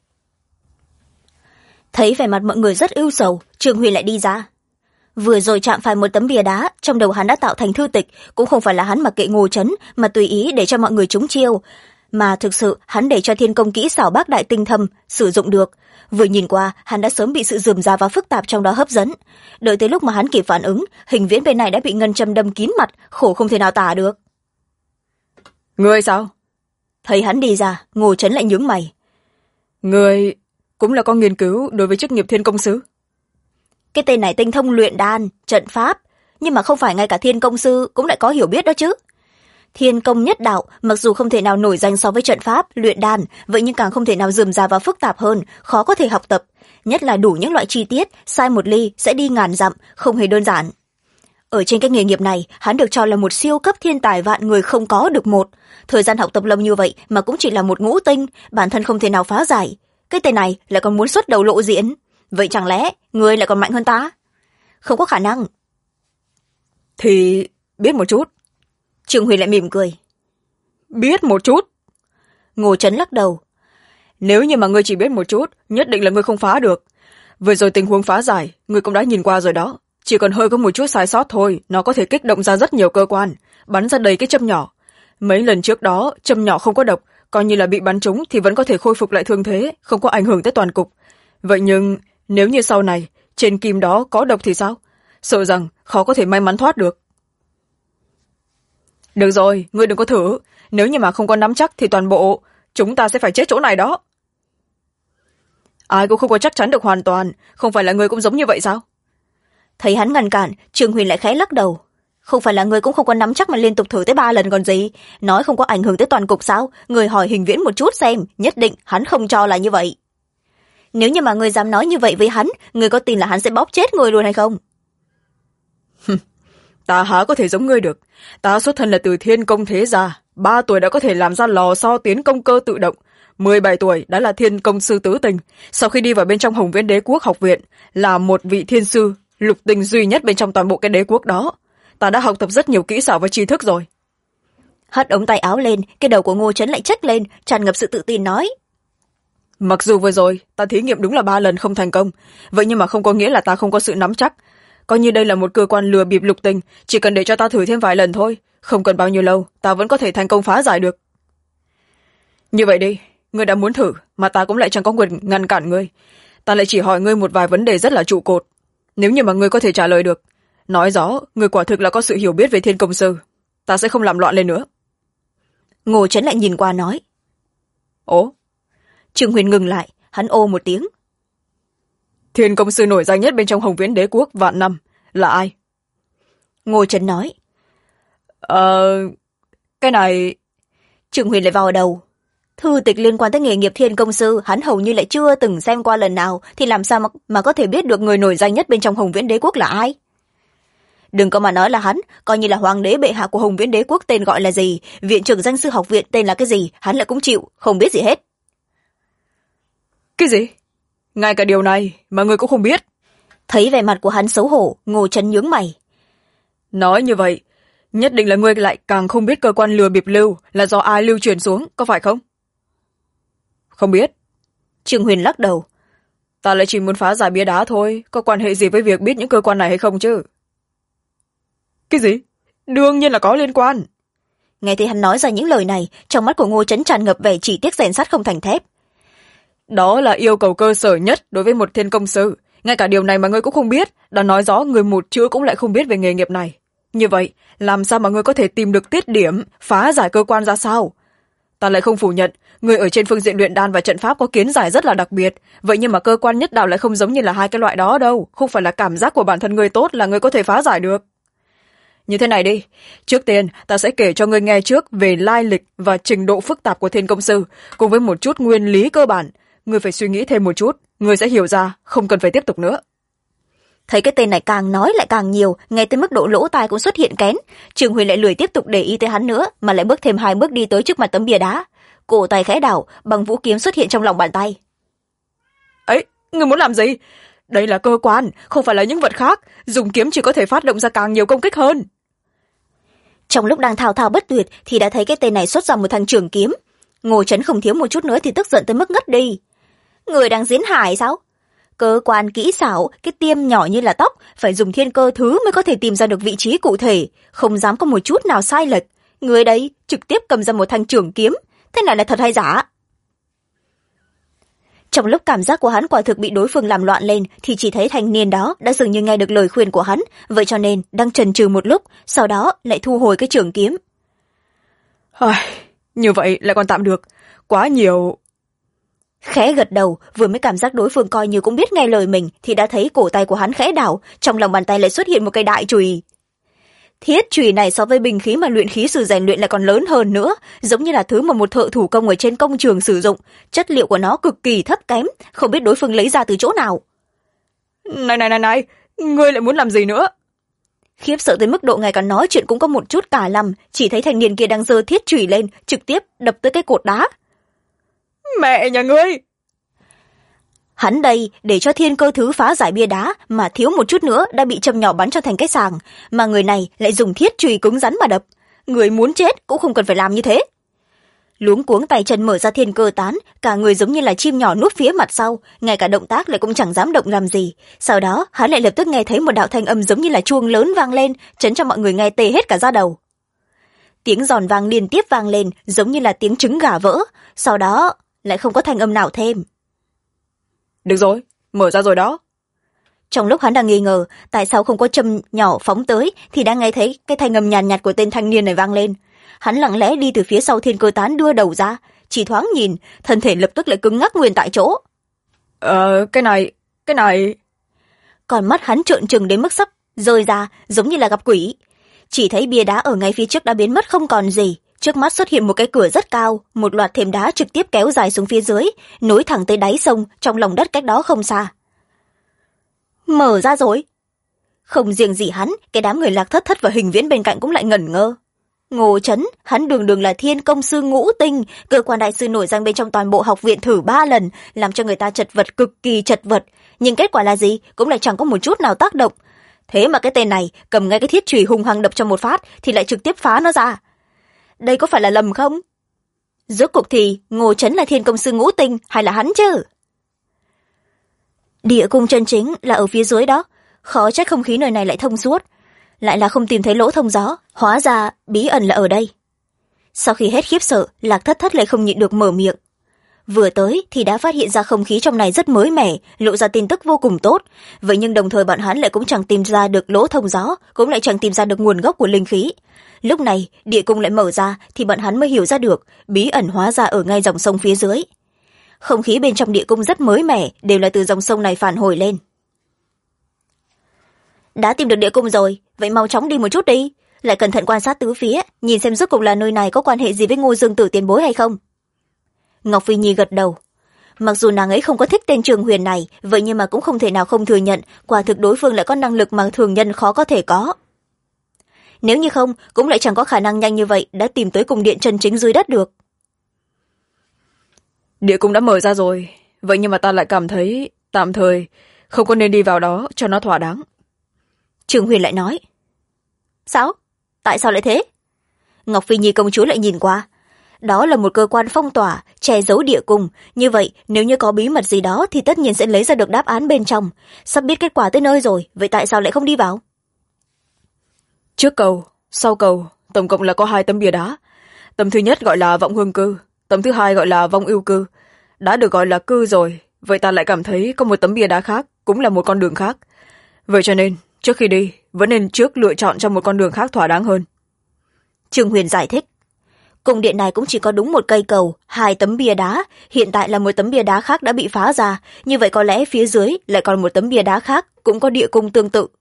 Thấy vẻ mặt mọi người rất ưu sầu, Trương Huy lại đi ra. Vừa rồi chạm phải một tấm bìa đá, trong đầu hắn đã tạo thành thư tịch, cũng không phải là hắn mặc kệ Ngô Trấn mà tùy ý để cho mọi người trúng chiêu, mà thực sự hắn để cho thiên công kỹ xảo bác đại tinh thâm sử dụng được. Vừa nhìn qua, hắn đã sớm bị sự rườm rà và phức tạp trong đó hấp dẫn. Đợi tới lúc mà hắn kịp phản ứng, Hình Viễn bên này đã bị ngân châm đâm kín mặt, khổ không thể nào tả được. Ngươi sao? Thấy hắn đi ra, Ngô Trấn lại nhướng mày. Ngươi cũng là có nghiên cứu đối với chức nghiệp thiên công sứ? Cái tên này tinh thông luyện đan, trận pháp, nhưng mà không phải ngay cả thiên công sư cũng lại có hiểu biết đó chứ. Thiên công nhất đạo, mặc dù không thể nào nổi danh so với trận pháp, luyện đan, vậy nhưng càng không thể nào rườm rà và phức tạp hơn, khó có thể học tập. Nhất là đủ những loại chi tiết, sai một ly sẽ đi ngàn dặm, không hề đơn giản. Ở trên cái nghề nghiệp này, hắn được cho là một siêu cấp thiên tài vạn người không có được một. Thời gian học tập lâu như vậy mà cũng chỉ là một ngũ tinh, bản thân không thể nào phá giải. Cái tên này lại còn muốn xuất đầu lộ diện. Vậy chẳng lẽ người lại còn mạnh hơn ta? Không có khả năng. Thì biết một chút. Trương Huy lại mỉm cười. Biết một chút? Ngô Trấn lắc đầu. Nếu như mà ngươi chỉ biết một chút, nhất định là ngươi không phá được. Vừa rồi tình huống phá giải, ngươi cũng đã nhìn qua rồi đó. Chỉ cần hơi có một chút sai sót thôi, nó có thể kích động ra rất nhiều cơ quan, bắn ra đầy cái châm nhỏ. Mấy lần trước đó, châm nhỏ không có độc, coi như là bị bắn trúng thì vẫn có thể khôi phục lại thương thế, không có ảnh hưởng tới toàn cục. Vậy nhưng, nếu như sau này, trên kim đó có độc thì sao? Sợ rằng khó có thể may mắn thoát được. Được rồi, ngươi đừng có thử. Nếu như mà không có nắm chắc thì toàn bộ chúng ta sẽ phải chết chỗ này đó. Ai cũng không có chắc chắn được hoàn toàn, không phải là ngươi cũng giống như vậy sao? Thấy hắn ngăn cản, Trương Huyền lại khẽ lắc đầu. Không phải là ngươi cũng không có nắm chắc mà liên tục thử tới 3 lần còn gì. Nói không có ảnh hưởng tới toàn cục sao? Ngươi hỏi Hình Viễn một chút xem, nhất định hắn không cho là như vậy. Nếu như mà ngươi dám nói như vậy với hắn, ngươi có tin là hắn sẽ bóp chết ngươi luôn hay không? Ta há có thể giống ngươi được. Ta xuất thân là từ thiên công thế gia, 3 tuổi đã có thể làm ra lò xo tiến công cơ tự động, 17 tuổi đã là thiên công sư tứ tinh. Sau khi đi vào bên trong Hồng Viễn Đế Quốc học viện, là một vị thiên sư lục tinh duy nhất bên trong toàn bộ cái đế quốc đó. Ta đã học tập rất nhiều kỹ xảo và tri thức rồi. Hất ống tay áo lên, cái đầu của Ngô Trấn lại chếch lên, tràn ngập sự tự tin nói. Mặc dù vừa rồi ta thí nghiệm đúng là 3 lần không thành công, vậy nhưng mà không có nghĩa là ta không có sự nắm chắc. Coi như đây là một cơ quan lừa bịp lục tinh, chỉ cần để cho ta thử thêm vài lần thôi, không cần bao nhiêu lâu ta vẫn có thể thành công phá giải được. Như vậy đi, ngươi đã muốn thử mà ta cũng lại chẳng có quyền ngăn cản ngươi. Ta lại chỉ hỏi ngươi một vài vấn đề rất là trụ cột. Nếu như mà ngươi có thể trả lời được, nói rõ ngươi quả thực là có sự hiểu biết về thiên công sư, ta sẽ không làm loạn lên nữa. Ngô Trấn lại nhìn qua nói. Ố? Trương Huyền ngừng lại, hắn ô một tiếng. Thiên công sư nổi danh nhất bên trong Hồng Viễn Đế Quốc vạn năm là ai? Ngô Trấn nói. Cái này... Trương Huyền lại vào đầu. Thư tịch liên quan tới nghề nghiệp thiên công sư hắn hầu như lại chưa từng xem qua lần nào, thì làm sao mà có thể biết được người nổi danh nhất bên trong Hồng Viễn Đế Quốc là ai? Đừng có mà nói là hắn, coi như là hoàng đế bệ hạ của Hồng Viễn Đế Quốc tên gọi là gì, viện trưởng danh sư học viện tên là cái gì, hắn lại cũng chịu, không biết gì hết. Cái gì? Ngay cả điều này mà ngươi cũng không biết? Thấy vẻ mặt của hắn xấu hổ, Ngô Chấn nhướng mày. Nói như vậy, nhất định là ngươi lại càng không biết cơ quan lừa bịp lưu là do ai lưu truyền xuống, có phải không? Không biết. Trương Huyền lắc đầu. Ta lại chỉ muốn phá giải bia đá thôi, có quan hệ gì với việc biết những cơ quan này hay không chứ? Cái gì? Đương nhiên là có liên quan. Nghe thấy hắn nói ra những lời này, trong mắt của Ngô Chấn tràn ngập vẻ chỉ tiếc rèn sắt không thành thép. Đó là yêu cầu cơ sở nhất đối với một thiên công sư. Ngay cả điều này mà ngươi cũng không biết, đã nói rõ người một chữ cũng lại không biết về nghề nghiệp này. Như vậy, làm sao mà ngươi có thể tìm được tiết điểm, phá giải cơ quan ra sao? Ta lại không phủ nhận, người ở trên phương diện luyện đan và trận pháp có kiến giải rất là đặc biệt, vậy nhưng mà cơ quan nhất đạo lại không giống như là hai cái loại đó đâu, không phải là cảm giác của bản thân người tốt là người có thể phá giải được. Như thế này đi, trước tiên ta sẽ kể cho ngươi nghe trước về lai lịch và trình độ phức tạp của thiên công sư, cùng với một chút nguyên lý cơ bản. Ngươi phải suy nghĩ thêm một chút, ngươi sẽ hiểu ra, không cần phải tiếp tục nữa. Thấy cái tên này càng nói lại càng nhiều, nghe tới mức độ lỗ tai cũng xuất hiện kén. Trương Huyền lại lười tiếp tục để ý tới hắn nữa, mà lại bước thêm 2 bước đi tới trước mặt tấm bia đá. Cổ tay khẽ đảo, bằng vũ kiếm xuất hiện trong lòng bàn tay. Ấy, ngươi muốn làm gì? Đây là cơ quan, không phải là những vật khác. Dùng kiếm chỉ có thể phát động ra càng nhiều công kích hơn. Trong lúc đang thao thao bất tuyệt thì đã thấy cái tên này xuất ra một thanh trường kiếm. Ngô Chấn không thiếu một chút nữa thì tức giận tới mức ngất đi. Người đang diễn hài sao? Cơ quan kỹ xảo, cái tiêm nhỏ như là tóc, phải dùng thiên cơ thứ mới có thể tìm ra được vị trí cụ thể, không dám có một chút nào sai lệch. Người đấy trực tiếp cầm ra một thanh trường kiếm, thế này là thật hay giả? Trong lúc cảm giác của hắn quả thực bị đối phương làm loạn lên, thì chỉ thấy thanh niên đó đã dường như nghe được lời khuyên của hắn, vậy cho nên đang chần chừ một lúc, sau đó lại thu hồi cái trường kiếm. Như vậy lại còn tạm được, quá nhiều. Khẽ gật đầu, vừa mới cảm giác đối phương coi như cũng biết nghe lời mình thì đã thấy cổ tay của hắn khẽ đảo, trong lòng bàn tay lại xuất hiện một cây đại chùy. Thiết chùy này so với binh khí mà luyện khí sư rèn luyện lại còn lớn hơn nữa, giống như là thứ mà một thợ thủ công ở trên công trường sử dụng, chất liệu của nó cực kỳ thấp kém, không biết đối phương lấy ra từ chỗ nào. Này, ngươi lại muốn làm gì nữa? Khiếp sợ tới mức độ ngay cả nói chuyện cũng có một chút cả lăm, chỉ thấy thanh niên kia đang giơ thiết chùy lên, trực tiếp đập tới cái cột đá. Mẹ nhà ngươi! Hắn đây để cho thiên cơ thứ phá giải bia đá mà thiếu một chút nữa đã bị châm nhỏ bắn cho thành cái sàng, mà người này lại dùng thiết chùy cứng rắn mà đập. Người muốn chết cũng không cần phải làm như thế. Luống cuống tay chân mở ra thiên cơ tán, cả người giống như là chim nhỏ núp phía mặt sau, ngay cả động tác lại cũng chẳng dám động làm gì. Sau đó hắn lại lập tức nghe thấy một đạo thanh âm giống như là chuông lớn vang lên, chấn cho mọi người nghe tê hết cả da đầu. Tiếng giòn vang liên tiếp vang lên giống như là tiếng trứng gà vỡ, sau đó lại không có thanh âm nào thêm. Được rồi, mở ra rồi đó. Trong lúc hắn đang nghi ngờ tại sao không có châm nhỏ phóng tới thì đang nghe thấy cái thanh âm nhàn nhạt của tên thanh niên này vang lên. Hắn lặng lẽ đi từ phía sau thiên cơ tán đưa đầu ra, chỉ thoáng nhìn, thân thể lập tức lại cứng ngắc nguyên tại chỗ. Cái này... Còn mắt hắn trợn trừng đến mức sắp rơi ra, giống như là gặp quỷ. Chỉ thấy bia đá ở ngay phía trước đã biến mất không còn gì. Trước mắt xuất hiện một cái cửa rất cao, một loạt thềm đá trực tiếp kéo dài xuống phía dưới, nối thẳng tới đáy sông, trong lòng đất cách đó không xa. Mở ra rồi. Không riêng gì hắn, cái đám người Lạc Thất Thất và Hình Viễn bên cạnh cũng lại ngẩn ngơ. Ngô Chấn, hắn đường đường là thiên công sư ngũ tinh, cơ quan đại sư nổi danh bên trong toàn bộ học viện thử 3 lần, làm cho người ta chật vật, cực kỳ chật vật. Nhưng kết quả là gì, cũng lại chẳng có một chút nào tác động. Thế mà cái tên này cầm ngay cái thiết chùy hung hăng đập cho một phát thì lại trực tiếp phá nó ra. Đây có phải là lầm không? Rốt cuộc thì Ngô Chấn là thiên công sư ngũ tinh hay là hắn chứ? Địa cung chân chính là ở phía dưới đó, khó trách không khí nơi này lại thông suốt, lại là không tìm thấy lỗ thông gió, hóa ra bí ẩn là ở đây. Sau khi hết khiếp sợ, Lạc Thất Thất lại không nhịn được mở miệng. Vừa tới thì đã phát hiện ra không khí trong này rất mới mẻ, lộ ra tin tức vô cùng tốt, vậy nhưng đồng thời bọn hắn lại cũng chẳng tìm ra được lỗ thông gió, cũng lại chẳng tìm ra được nguồn gốc của linh khí. Lúc này địa cung lại mở ra thì bọn hắn mới hiểu ra được bí ẩn hóa ra ở ngay dòng sông phía dưới. Không khí bên trong địa cung rất mới mẻ, đều là từ dòng sông này phản hồi lên. Đã tìm được địa cung rồi, vậy mau chóng đi một chút đi, lại cẩn thận quan sát tứ phía, nhìn xem rốt cuộc là nơi này có quan hệ gì với Ngô Dương Tử tiền bối hay không. Ngọc Phi Nhi gật đầu. Mặc dù nàng ấy không có thích tên Trường Huyền này, vậy nhưng mà cũng không thể nào không thừa nhận, quả thực đối phương lại có năng lực mà thường nhân khó có thể có. Nếu như không, cũng lại chẳng có khả năng nhanh như vậy đã tìm tới cung điện chân chính dưới đất được. Địa cung đã mở ra rồi, vậy nhưng mà ta lại cảm thấy tạm thời không có nên đi vào đó cho nó thỏa đáng. Trương Huyền lại nói. Sao? Tại sao lại thế? Ngọc Phi Nhi công chúa lại nhìn qua. Đó là một cơ quan phong tỏa, che giấu địa cung. Như vậy, nếu như có bí mật gì đó thì tất nhiên sẽ lấy ra được đáp án bên trong. Sắp biết kết quả tới nơi rồi, vậy tại sao lại không đi vào? Trước cầu, sau cầu, tổng cộng là có 2 tấm bia đá. Tấm thứ nhất gọi là vọng hương cư, tấm thứ hai gọi là vong ưu cư. Đã được gọi là cư rồi, vậy ta lại cảm thấy có một tấm bia đá khác, cũng là một con đường khác. Vậy cho nên, trước khi đi, vẫn nên trước lựa chọn cho một con đường khác thỏa đáng hơn. Trương Huyền giải thích. Cung điện này cũng chỉ có đúng một cây cầu, 2 tấm bia đá. Hiện tại là một tấm bia đá khác đã bị phá ra, như vậy có lẽ phía dưới lại còn một tấm bia đá khác, cũng có địa cung tương tự.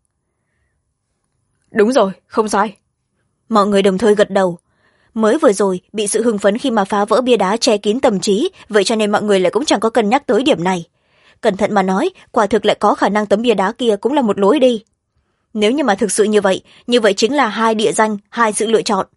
Đúng rồi, không sai. Mọi người đồng thời gật đầu. Mới vừa rồi bị sự hưng phấn khi mà phá vỡ bia đá che kín tầm trí, vậy cho nên mọi người lại cũng chẳng có cân nhắc tới điểm này. Cẩn thận mà nói, quả thực lại có khả năng tấm bia đá kia cũng là một lối đi. Nếu như mà thực sự như vậy chính là 2 địa danh, 2 sự lựa chọn.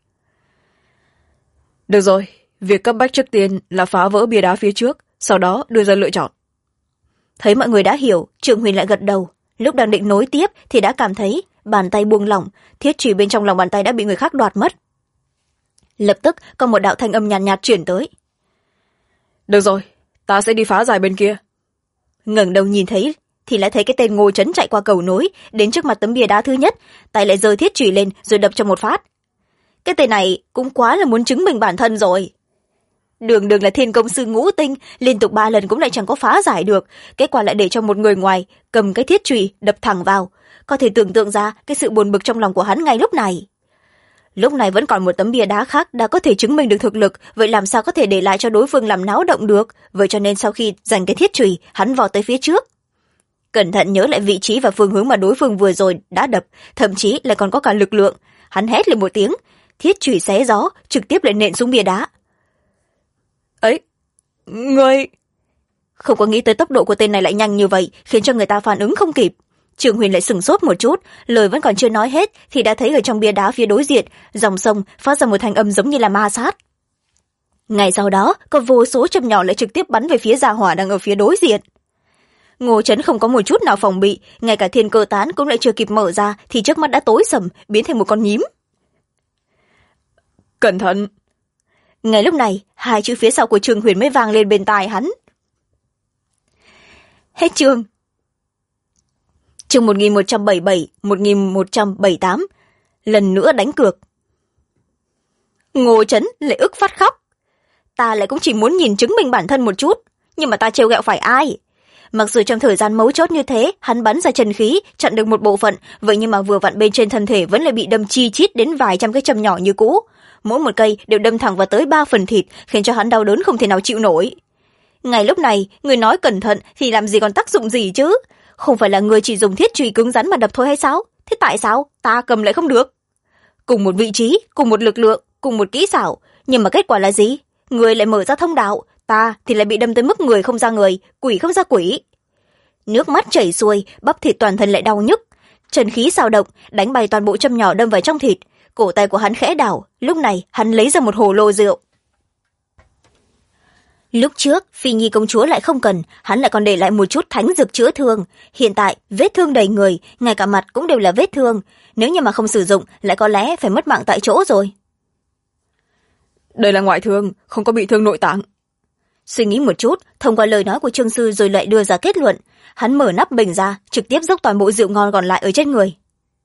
Được rồi, việc cấp bách trước tiên là phá vỡ bia đá phía trước, sau đó đưa ra lựa chọn. Thấy mọi người đã hiểu, Trương Huyền lại gật đầu. Lúc đang định nối tiếp thì đã cảm thấy bàn tay buông lỏng, thiết chùy bên trong lòng bàn tay đã bị người khác đoạt mất. Lập tức có một đạo thanh âm nhàn nhạt chuyển tới. Được rồi, ta sẽ đi phá giải bên kia. Ngẩng đầu nhìn thấy thì lại thấy cái tên Ngô Trấn chạy qua cầu nối đến trước mặt tấm bia đá thứ nhất, tay lại giơ thiết chùy lên rồi đập cho một phát. Cái tên này cũng quá là muốn chứng minh bản thân rồi. Đường đường là thiên công sư ngũ tinh, liên tục 3 lần cũng lại chẳng có phá giải được, kết quả lại để cho một người ngoài cầm cái thiết chùy đập thẳng vào. Có thể tưởng tượng ra cái sự buồn bực trong lòng của hắn ngay lúc này. Lúc này vẫn còn một tấm bia đá khác đã có thể chứng minh được thực lực, vậy làm sao có thể để lại cho đối phương làm náo động được, vậy cho nên sau khi giành cái thiết chùy, hắn vọt tới phía trước. Cẩn thận nhớ lại vị trí và phương hướng mà đối phương vừa rồi đã đập, thậm chí lại còn có cả lực lượng. Hắn hét lên một tiếng, thiết chùy xé gió, trực tiếp lại nện xuống bia đá. Ấy, người... Không có nghĩ tới tốc độ của tên này lại nhanh như vậy, khiến cho người ta phản ứng không kịp. Trương Huyền lại sửng sốt một chút, lời vẫn còn chưa nói hết thì đã thấy ở trong bia đá phía đối diện, dòng sông phát ra một thanh âm giống như là ma sát. Ngay sau đó, có vô số châm nhỏ lại trực tiếp bắn về phía gia hỏa đang ở phía đối diện. Ngô Trấn không có một chút nào phòng bị, ngay cả thiên cơ tán cũng lại chưa kịp mở ra thì trước mắt đã tối sầm, biến thành một con nhím. Cẩn thận! Ngay lúc này, 2 chữ phía sau của Trương Huyền mới vang lên bên tai hắn. Hết chương. Chương 1177, 1178. Lần nữa đánh cược. Ngô Trấn lại ức phát khóc. Ta lại cũng chỉ muốn nhìn chứng minh bản thân một chút, nhưng mà ta trêu ghẹo phải ai? Mặc dù trong thời gian mấu chốt như thế, hắn bắn ra chân khí, chặn được một bộ phận, vậy nhưng mà vừa vặn bên trên thân thể vẫn lại bị đâm chi chít đến vài trăm cái châm nhỏ như cũ. Mỗi một cây đều đâm thẳng vào tới 3 phần thịt, khiến cho hắn đau đớn không thể nào chịu nổi. Ngay lúc này, người nói cẩn thận thì làm gì còn tác dụng gì chứ? Không phải là người chỉ dùng thiết chùy cứng rắn mà đập thôi hay sao? Thế tại sao ta cầm lại không được? Cùng một vị trí, cùng một lực lượng, cùng một kỹ xảo, nhưng mà kết quả là gì? Người lại mở ra thông đạo, ta thì lại bị đâm tới mức người không ra người, quỷ không ra quỷ. Nước mắt chảy xuôi, bắp thịt toàn thân lại đau nhức. Chân khí xao động, đánh bay toàn bộ châm nhỏ đâm vào trong thịt. Cổ tay của hắn khẽ đảo, lúc này hắn lấy ra một hồ lô rượu. Lúc trước, Phi Nhi công chúa lại không cần, hắn lại còn để lại một chút thánh dược chữa thương. Hiện tại, vết thương đầy người, ngay cả mặt cũng đều là vết thương. Nếu như mà không sử dụng, lại có lẽ phải mất mạng tại chỗ rồi. Đây là ngoại thương, không có bị thương nội tạng. Suy nghĩ một chút, thông qua lời nói của Trương Sư rồi lại đưa ra kết luận. Hắn mở nắp bình ra, trực tiếp dốc toàn bộ rượu ngon còn lại ở trên người.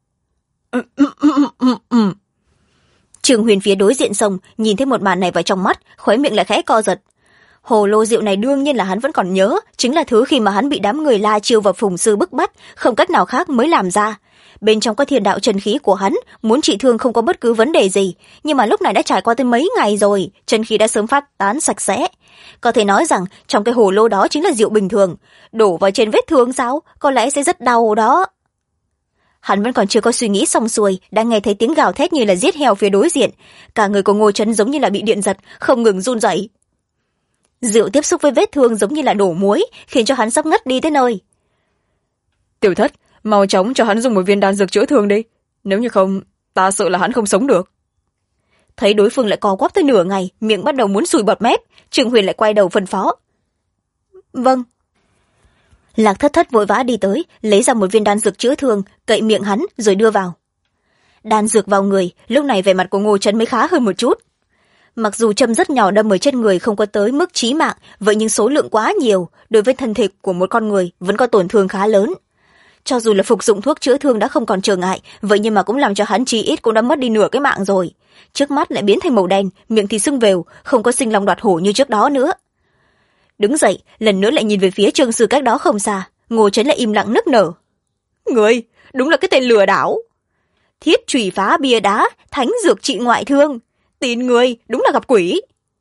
Trương Huyền phía đối diện sông, nhìn thấy một màn này vào trong mắt, khóe miệng lại khẽ co giật. Hồ lô rượu này đương nhiên là hắn vẫn còn nhớ, chính là thứ khi mà hắn bị đám người La Chiêu và Phùng Sư bức bách, không cách nào khác mới làm ra. Bên trong có thiên đạo chân khí của hắn, muốn trị thương không có bất cứ vấn đề gì, nhưng mà lúc này đã trải qua tới mấy ngày rồi, chân khí đã sớm phát tán sạch sẽ. Có thể nói rằng trong cái hồ lô đó chính là rượu bình thường, đổ vào trên vết thương sao, có lẽ sẽ rất đau đó. Hắn vẫn còn chưa có suy nghĩ xong xuôi, đã nghe thấy tiếng gào thét như là giết heo phía đối diện, cả người của Ngô Trấn giống như là bị điện giật, không ngừng run rẩy. Rượu tiếp xúc với vết thương giống như là đổ muối, khiến cho hắn sắp ngất đi tới nơi. Tiểu Thất, mau chóng cho hắn dùng một viên đan dược chữa thương đi, nếu như không, ta sợ là hắn không sống được. Thấy đối phương lại co quắp tới nửa ngày, miệng bắt đầu muốn sùi bọt mép, Trương Huyền lại quay đầu phân phó. vâng. Lạc thất thất vội vã đi tới, lấy ra một viên đan dược chữa thương, cậy miệng hắn rồi đưa vào. Đan dược vào người, lúc này vẻ mặt của Ngô Trấn mới khá hơn một chút. Mặc dù châm rất nhỏ đâm ở trên người không có tới mức chí mạng, vậy nhưng số lượng quá nhiều, đối với thân thể của một con người vẫn có tổn thương khá lớn. Cho dù là phục dụng thuốc chữa thương đã không còn trở ngại, vậy nhưng mà cũng làm cho hắn chí ít cũng đã mất đi nửa cái mạng rồi. Trước mắt lại biến thành màu đen, miệng thì sưng vèo, không có sinh long đoạt hổ như trước đó nữa. Đứng dậy, lần nữa lại nhìn về phía Trương sư cách đó không xa, Ngô Trấn lại im lặng nức nở. Người, đúng là cái tên lừa đảo. Thiết chủy phá bia đá, thánh dược trị ngoại thương. Tin người, đúng là gặp quỷ.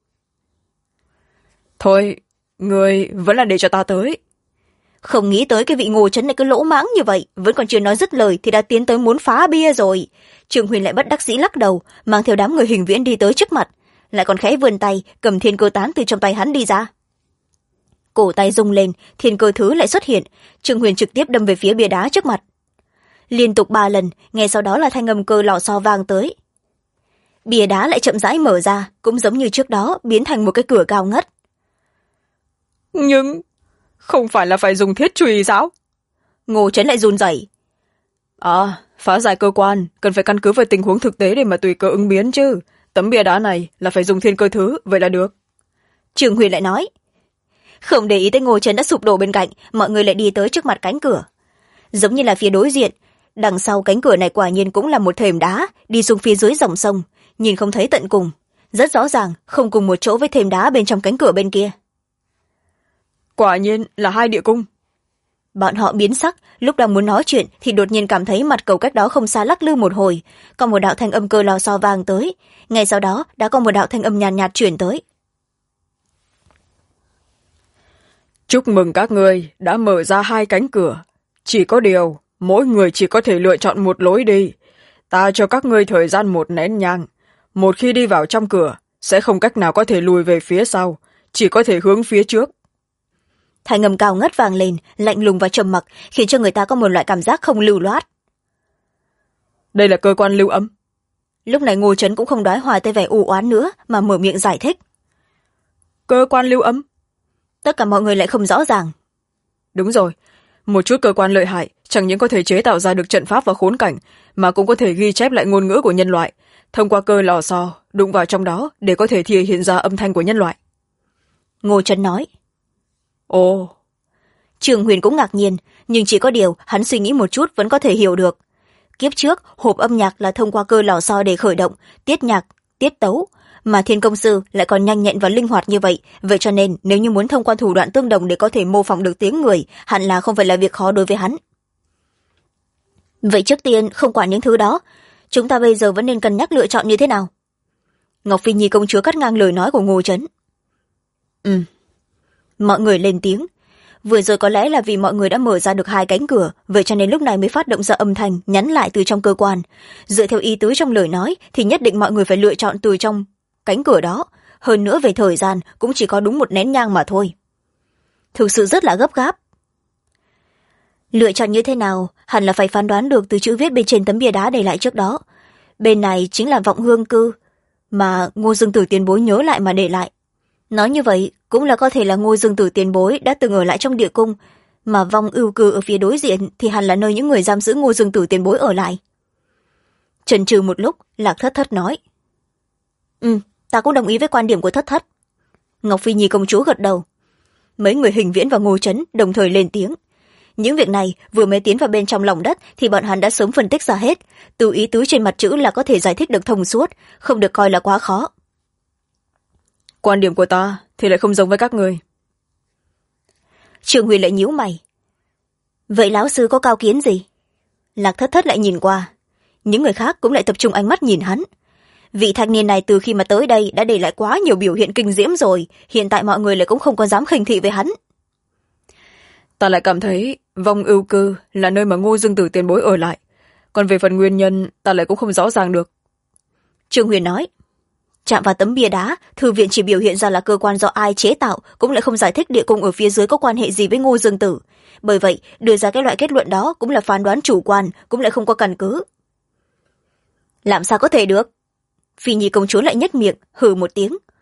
Thôi, người vẫn là để cho ta tới. Không nghĩ tới cái vị Ngô Trấn này cứ lỗ mãng như vậy, vẫn còn chưa nói dứt lời thì đã tiến tới muốn phá bia rồi. Trương Huyền lại bất đắc dĩ lắc đầu, mang theo đám người Hình Viễn đi tới trước mặt, lại còn khẽ vươn tay cầm thiên cơ tán từ trong tay hắn đi ra. Cổ tay rung lên, thiên cơ thứ lại xuất hiện, Trương Huyền trực tiếp đâm về phía bia đá trước mặt. Liên tục 3 lần, ngay sau đó là thanh âm cơ lò xo vang tới. Bia đá lại chậm rãi mở ra, cũng giống như trước đó, biến thành một cái cửa cao ngất. Nhưng không phải là phải dùng thiết chùy sao? Ngô Trấn lại run rẩy. Phá giải cơ quan cần phải căn cứ vào tình huống thực tế để mà tùy cơ ứng biến chứ. Tấm bia đá này là phải dùng thiên cơ thứ, vậy là được. Trương Huyền lại nói. Không để ý tới Ngô Trấn đã sụp đổ bên cạnh, mọi người lại đi tới trước mặt cánh cửa. Giống như là phía đối diện, đằng sau cánh cửa này quả nhiên cũng là một thềm đá, đi xuống phía dưới dòng sông, nhìn không thấy tận cùng. Rất rõ ràng, không cùng một chỗ với thềm đá bên trong cánh cửa bên kia. Quả nhiên là 2 địa cung. Bọn họ biến sắc, lúc đang muốn nói chuyện thì đột nhiên cảm thấy mặt cầu cách đó không xa lắc lư một hồi, có một đạo thanh âm cơ lò xo vang tới, ngay sau đó đã có một đạo thanh âm nhàn nhạt chuyển tới. Chúc mừng các ngươi đã mở ra 2 cánh cửa. Chỉ có điều, mỗi người chỉ có thể lựa chọn một lối đi. Ta cho các ngươi thời gian 1 nén nhang. Một khi đi vào trong cửa, sẽ không cách nào có thể lùi về phía sau, chỉ có thể hướng phía trước. Thanh âm cao ngất vang lên, lạnh lùng và trầm mặc, khiến cho người ta có một loại cảm giác không lưu loát. Đây là cơ quan lưu âm. Lúc này Ngô Trấn cũng không đoái hoài tới vẻ u oán nữa, mà mở miệng giải thích. Cơ quan lưu âm? Tất cả mọi người lại không rõ ràng. Đúng rồi, một chút cơ quan lợi hại chẳng những có thể chế tạo ra được trận pháp và khốn cảnh, mà cũng có thể ghi chép lại ngôn ngữ của nhân loại, thông qua cơ lò xo đụng vào trong đó để có thể thể hiện ra âm thanh của nhân loại. Ngô Trấn nói. Ồ. Trương Huyền cũng ngạc nhiên, nhưng chỉ có điều hắn suy nghĩ một chút vẫn có thể hiểu được. Kiếp trước, hộp âm nhạc là thông qua cơ lò xo để khởi động, tiết nhạc, tiết tấu, mà Thiên Công Sư lại còn nhanh nhẹn và linh hoạt như vậy, vậy cho nên nếu như muốn thông qua thủ đoạn tương đồng để có thể mô phỏng được tiếng người, hẳn là không phải là việc khó đối với hắn. Vậy trước tiên, không quản những thứ đó, chúng ta bây giờ vẫn nên cân nhắc lựa chọn như thế nào? Ngọc Phi Nhi công chúa cắt ngang lời nói của Ngô Trấn. Mọi người lên tiếng. Vừa rồi có lẽ là vì mọi người đã mở ra được 2 cánh cửa, vậy cho nên lúc này mới phát động ra âm thanh nhắn lại từ trong cơ quan. Dựa theo ý tứ trong lời nói thì nhất định mọi người phải lựa chọn từ trong cánh cửa đó. Hơn nữa về thời gian cũng chỉ có đúng 1 nén nhang mà thôi. Thực sự rất là gấp gáp. Lựa chọn như thế nào hẳn là phải phán đoán được từ chữ viết bên trên tấm bia đá để lại trước đó. Bên này chính là vọng hương cư mà Ngô Dương Tử tiền bối nhớ lại mà để lại. Nói như vậy cũng là có thể là Ngô Dương Tử tiền bối đã từng ở lại trong địa cung, mà vong ưu cư ở phía đối diện thì hẳn là nơi những người giam giữ Ngô Dương Tử tiền bối ở lại. Chần chừ một lúc, Lạc Thất Thất nói. Ta cũng đồng ý với quan điểm của Thất Thất. Ngọc Phi Nhi công chúa gật đầu. Mấy người Hình Viễn và Ngô Trấn đồng thời lên tiếng. Những việc này vừa mới tiến vào bên trong lòng đất thì bọn hắn đã sớm phân tích ra hết, từ ý tứ trên mặt chữ là có thể giải thích được thông suốt, không được coi là quá khó. Quan điểm của ta thì lại không giống với các người. Trương Huyền lại nhíu mày. Vậy lão sư có cao kiến gì? Lạc Thất Thất lại nhìn qua. Những người khác cũng lại tập trung ánh mắt nhìn hắn. Vị thanh niên này từ khi mà tới đây đã để lại quá nhiều biểu hiện kinh diễm rồi, hiện tại mọi người lại cũng không có dám khinh thị với hắn. Ta lại cảm thấy vong ưu cư là nơi mà Ngô Dương Tử tiền bối ở lại, còn về phần nguyên nhân ta lại cũng không rõ ràng được. Trương Huyền nói. Chạm vào tấm bia đá, thư viện chỉ biểu hiện ra là cơ quan do ai chế tạo, cũng lại không giải thích địa cung ở phía dưới có quan hệ gì với Ngô Dương Tử. Bởi vậy, đưa ra cái loại kết luận đó cũng là phán đoán chủ quan, cũng lại không có căn cứ. Làm sao có thể được? Phi Nhi công chúa lại nhếch miệng, hừ một tiếng.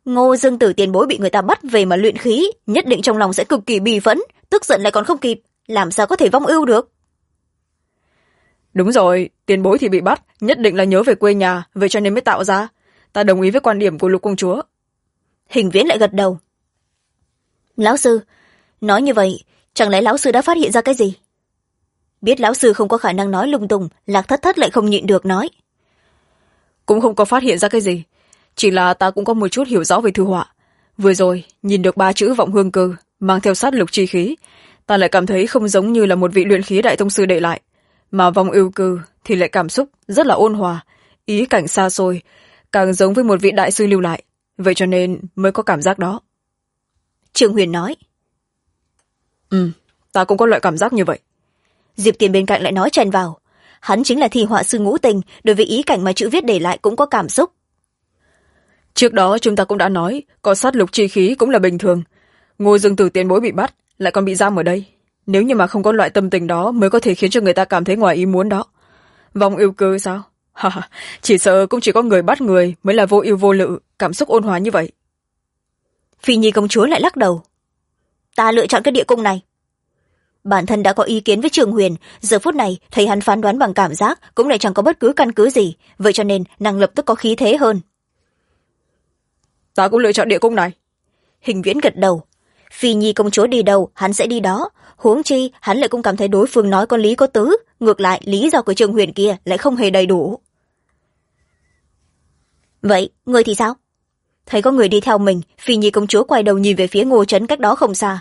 Ngô Dương Tử tiền bối bị người ta bắt về mà luyện khí, nhất định trong lòng sẽ cực kỳ bi phẫn, tức giận lại còn không kịp, làm sao có thể vong ưu được. Đúng rồi, tiền bối thì bị bắt, nhất định là nhớ về quê nhà, vậy cho nên mới tạo ra. Ta đồng ý với quan điểm của Lục công chúa. Hình Viễn lại gật đầu. Lão sư, nói như vậy, chẳng lẽ lão sư đã phát hiện ra cái gì? Biết lão sư không có khả năng nói lung tung, Lạc Thất Thất lại không nhịn được nói. Cũng không có phát hiện ra cái gì, chỉ là ta cũng có một chút hiểu rõ về thư họa. Vừa rồi, nhìn được 3 chữ vọng hương cư, mang theo sát lục chi khí, ta lại cảm thấy không giống như là một vị luyện khí đại tông sư để lại. Mà vong ưu cư thì lại cảm xúc rất là ôn hòa, ý cảnh xa xôi, càng giống với một vị đại sư lưu lại, vậy cho nên mới có cảm giác đó. Trương Huyền nói. Ta cũng có loại cảm giác như vậy. Diệp Tiền bên cạnh lại nói chen vào. Hắn chính là thi họa sư ngũ tình, đối với ý cảnh mà chữ viết để lại cũng có cảm xúc. Trước đó chúng ta cũng đã nói, có sát lục chi khí cũng là bình thường. Ngô Dương Tử tiền bối bị bắt, lại còn bị giam ở đây. Nếu như mà không có loại tâm tình đó mới có thể khiến cho người ta cảm thấy ngoài ý muốn đó. Vong yêu cư sao? Chỉ sợ cũng chỉ có người bắt người mới là vô yêu vô lự, cảm xúc ôn hòa như vậy. Phi Nhi công chúa lại lắc đầu. Ta lựa chọn cái địa cung này. Bản thân đã có ý kiến với Trường Huyền, giờ phút này thấy hắn phán đoán bằng cảm giác cũng lại chẳng có bất cứ căn cứ gì, vậy cho nên nàng lập tức có khí thế hơn. Ta cũng lựa chọn địa cung này. Hình Viễn gật đầu. Phi Nhi công chúa đi đâu hắn sẽ đi đó, huống chi hắn lại cũng cảm thấy đối phương nói có lý có tứ, ngược lại lý do của Trường Huyền kia lại không hề đầy đủ. Vậy người thì sao? Thấy có người đi theo mình, Phi Nhi công chúa quay đầu nhìn về phía Ngô Trấn cách đó không xa.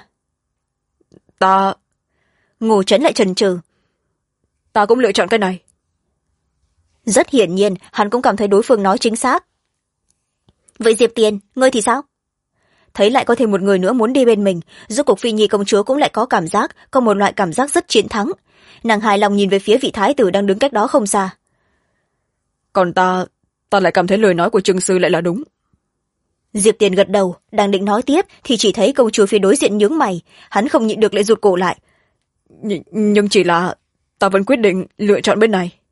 Ngô Trấn lại chần chừ. Ta cũng lựa chọn cái này. Rất hiển nhiên hắn cũng cảm thấy đối phương nói chính xác. Vậy Diệp Tiền, ngươi thì sao? Thấy lại có thêm một người nữa muốn đi bên mình, rốt cuộc Phi Nhi công chúa cũng lại có cảm giác, có một loại cảm giác rất chiến thắng. Nàng hài lòng nhìn về phía vị thái tử đang đứng cách đó không xa. Còn ta lại cảm thấy lời nói của Trương sư lại là đúng. Diệp Tiền gật đầu, đang định nói tiếp thì chỉ thấy công chúa phía đối diện nhướng mày, hắn không nhịn được lại rụt cổ lại. Nhưng chỉ là ta vẫn quyết định lựa chọn bên này.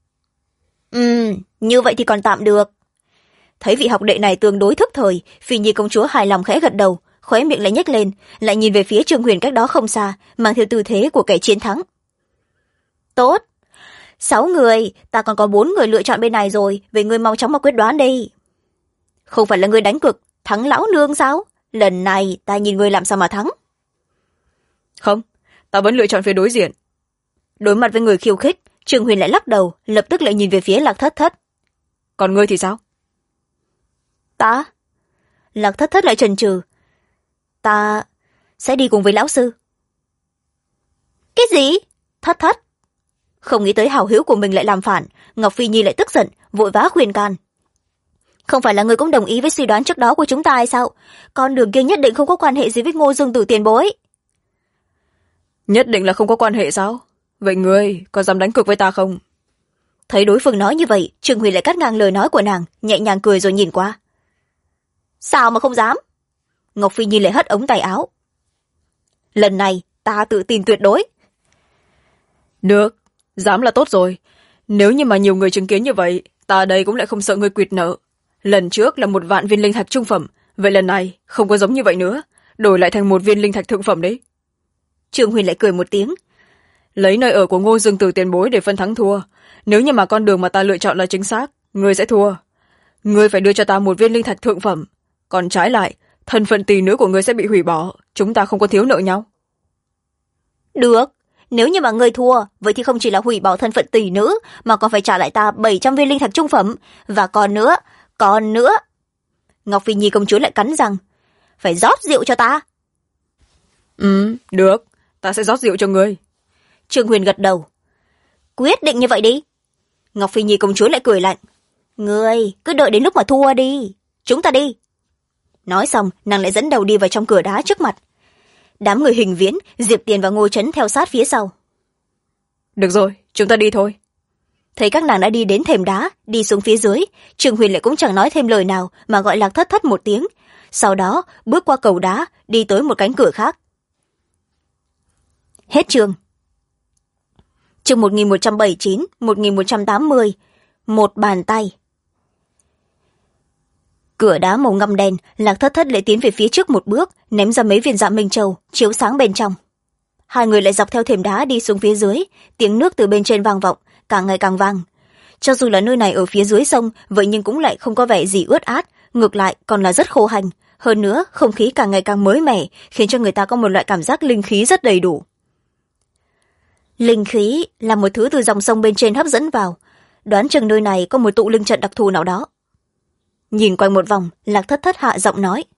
Như vậy thì còn tạm được. Thấy vị học đệ này tương đối thức thời, Phi Nhi công chúa hài lòng khẽ gật đầu, khóe miệng lại nhếch lên, lại nhìn về phía Trương Huyền cách đó không xa, mang theo tư thế của kẻ chiến thắng. Tốt, 6 người, ta còn có 4 người lựa chọn bên này rồi, vậy ngươi mau chóng mà quyết đoán đi. Không phải là ngươi đánh cược thắng lão nương sao? Lần này ta nhìn ngươi làm sao mà thắng. Không, ta vẫn lựa chọn phía đối diện. Đối mặt với người khiêu khích, Trương Huyền lại lắc đầu, lập tức lại nhìn về phía Lạc Thất Thất. Còn ngươi thì sao? Ta? Lạc Thất Thất lại chần chừ. Ta sẽ đi cùng với lão sư. Cái gì? Thất Thất? Không nghĩ tới hào hữu của mình lại làm phản, Ngọc Phi Nhi lại tức giận, vội vã khuyên can. Không phải là người cũng đồng ý với suy đoán trước đó của chúng ta hay sao? Con đường kia nhất định không có quan hệ gì với Ngô Dương Tử tiền bối. Nhất định là không có quan hệ sao? Vậy ngươi có dám đánh cược với ta không? Thấy đối phương nói như vậy, Trương Huy lại cắt ngang lời nói của nàng, nhẹ nhàng cười rồi nhìn qua. Sao mà không dám? Ngọc Phi Nhi lại hất ống tay áo. Lần này ta tự tin tuyệt đối. Được, dám là tốt rồi. Nếu như mà nhiều người chứng kiến như vậy, ta đây cũng lại không sợ ngươi quỵt nợ. Lần trước là 1 vạn viên linh thạch trung phẩm, vậy lần này không có giống như vậy nữa, đổi lại thành 1 viên linh thạch thượng phẩm đấy. Trương Huyền lại cười một tiếng. Lấy nơi ở của Ngô Dương Tử tiền bối để phân thắng thua. Nếu như mà con đường mà ta lựa chọn là chính xác, ngươi sẽ thua. Ngươi phải đưa cho ta 1 viên linh thạch thượng phẩm. Còn trái lại, thân phận tỷ nữ của ngươi sẽ bị hủy bỏ. Chúng ta không có thiếu nợ nhau. Được, nếu như mà ngươi thua, vậy thì không chỉ là hủy bỏ thân phận tỷ nữ, mà còn phải trả lại ta 700 viên linh thạch trung phẩm. Và còn nữa. Ngọc Phi Nhi công chúa lại cắn răng. Phải rót rượu cho ta. Được, ta sẽ rót rượu cho ngươi. Trương Huyền gật đầu. Quyết định như vậy đi. Ngọc Phi Nhi công chúa lại cười lạnh. Ngươi cứ đợi đến lúc mà thua đi. Chúng ta đi. Nói xong, nàng lại dẫn đầu đi vào trong cửa đá trước mặt. Đám người Hình Viễn, Diệp Tiền và Ngô Trấn theo sát phía sau. Được rồi, chúng ta đi thôi. Thấy các nàng đã đi đến thềm đá, đi xuống phía dưới, Trương Huyền lại cũng chẳng nói thêm lời nào mà gọi Lạc Thất Thất một tiếng. Sau đó, bước qua cầu đá, đi tới một cánh cửa khác. Hết chương. Chương 1179, 1180. Một bàn tay. Cửa đá màu ngăm đen, Lạc Thất Thất lại tiến về phía trước một bước, ném ra mấy viên dạ minh châu chiếu sáng bên trong. Hai người lại dọc theo thềm đá đi xuống phía dưới, tiếng nước từ bên trên vang vọng, càng ngày càng vang. Cho dù là nơi này ở phía dưới sông, vậy nhưng cũng lại không có vẻ gì ướt át, ngược lại còn là rất khô hành. Hơn nữa không khí càng ngày càng mới mẻ, khiến cho người ta có một loại cảm giác linh khí rất đầy đủ. Linh khí là một thứ từ dòng sông bên trên hấp dẫn vào, đoán chừng nơi này có một tụ linh trận đặc thù nào đó. Nhìn quanh một vòng, Lạc Thất Thất hạ giọng nói.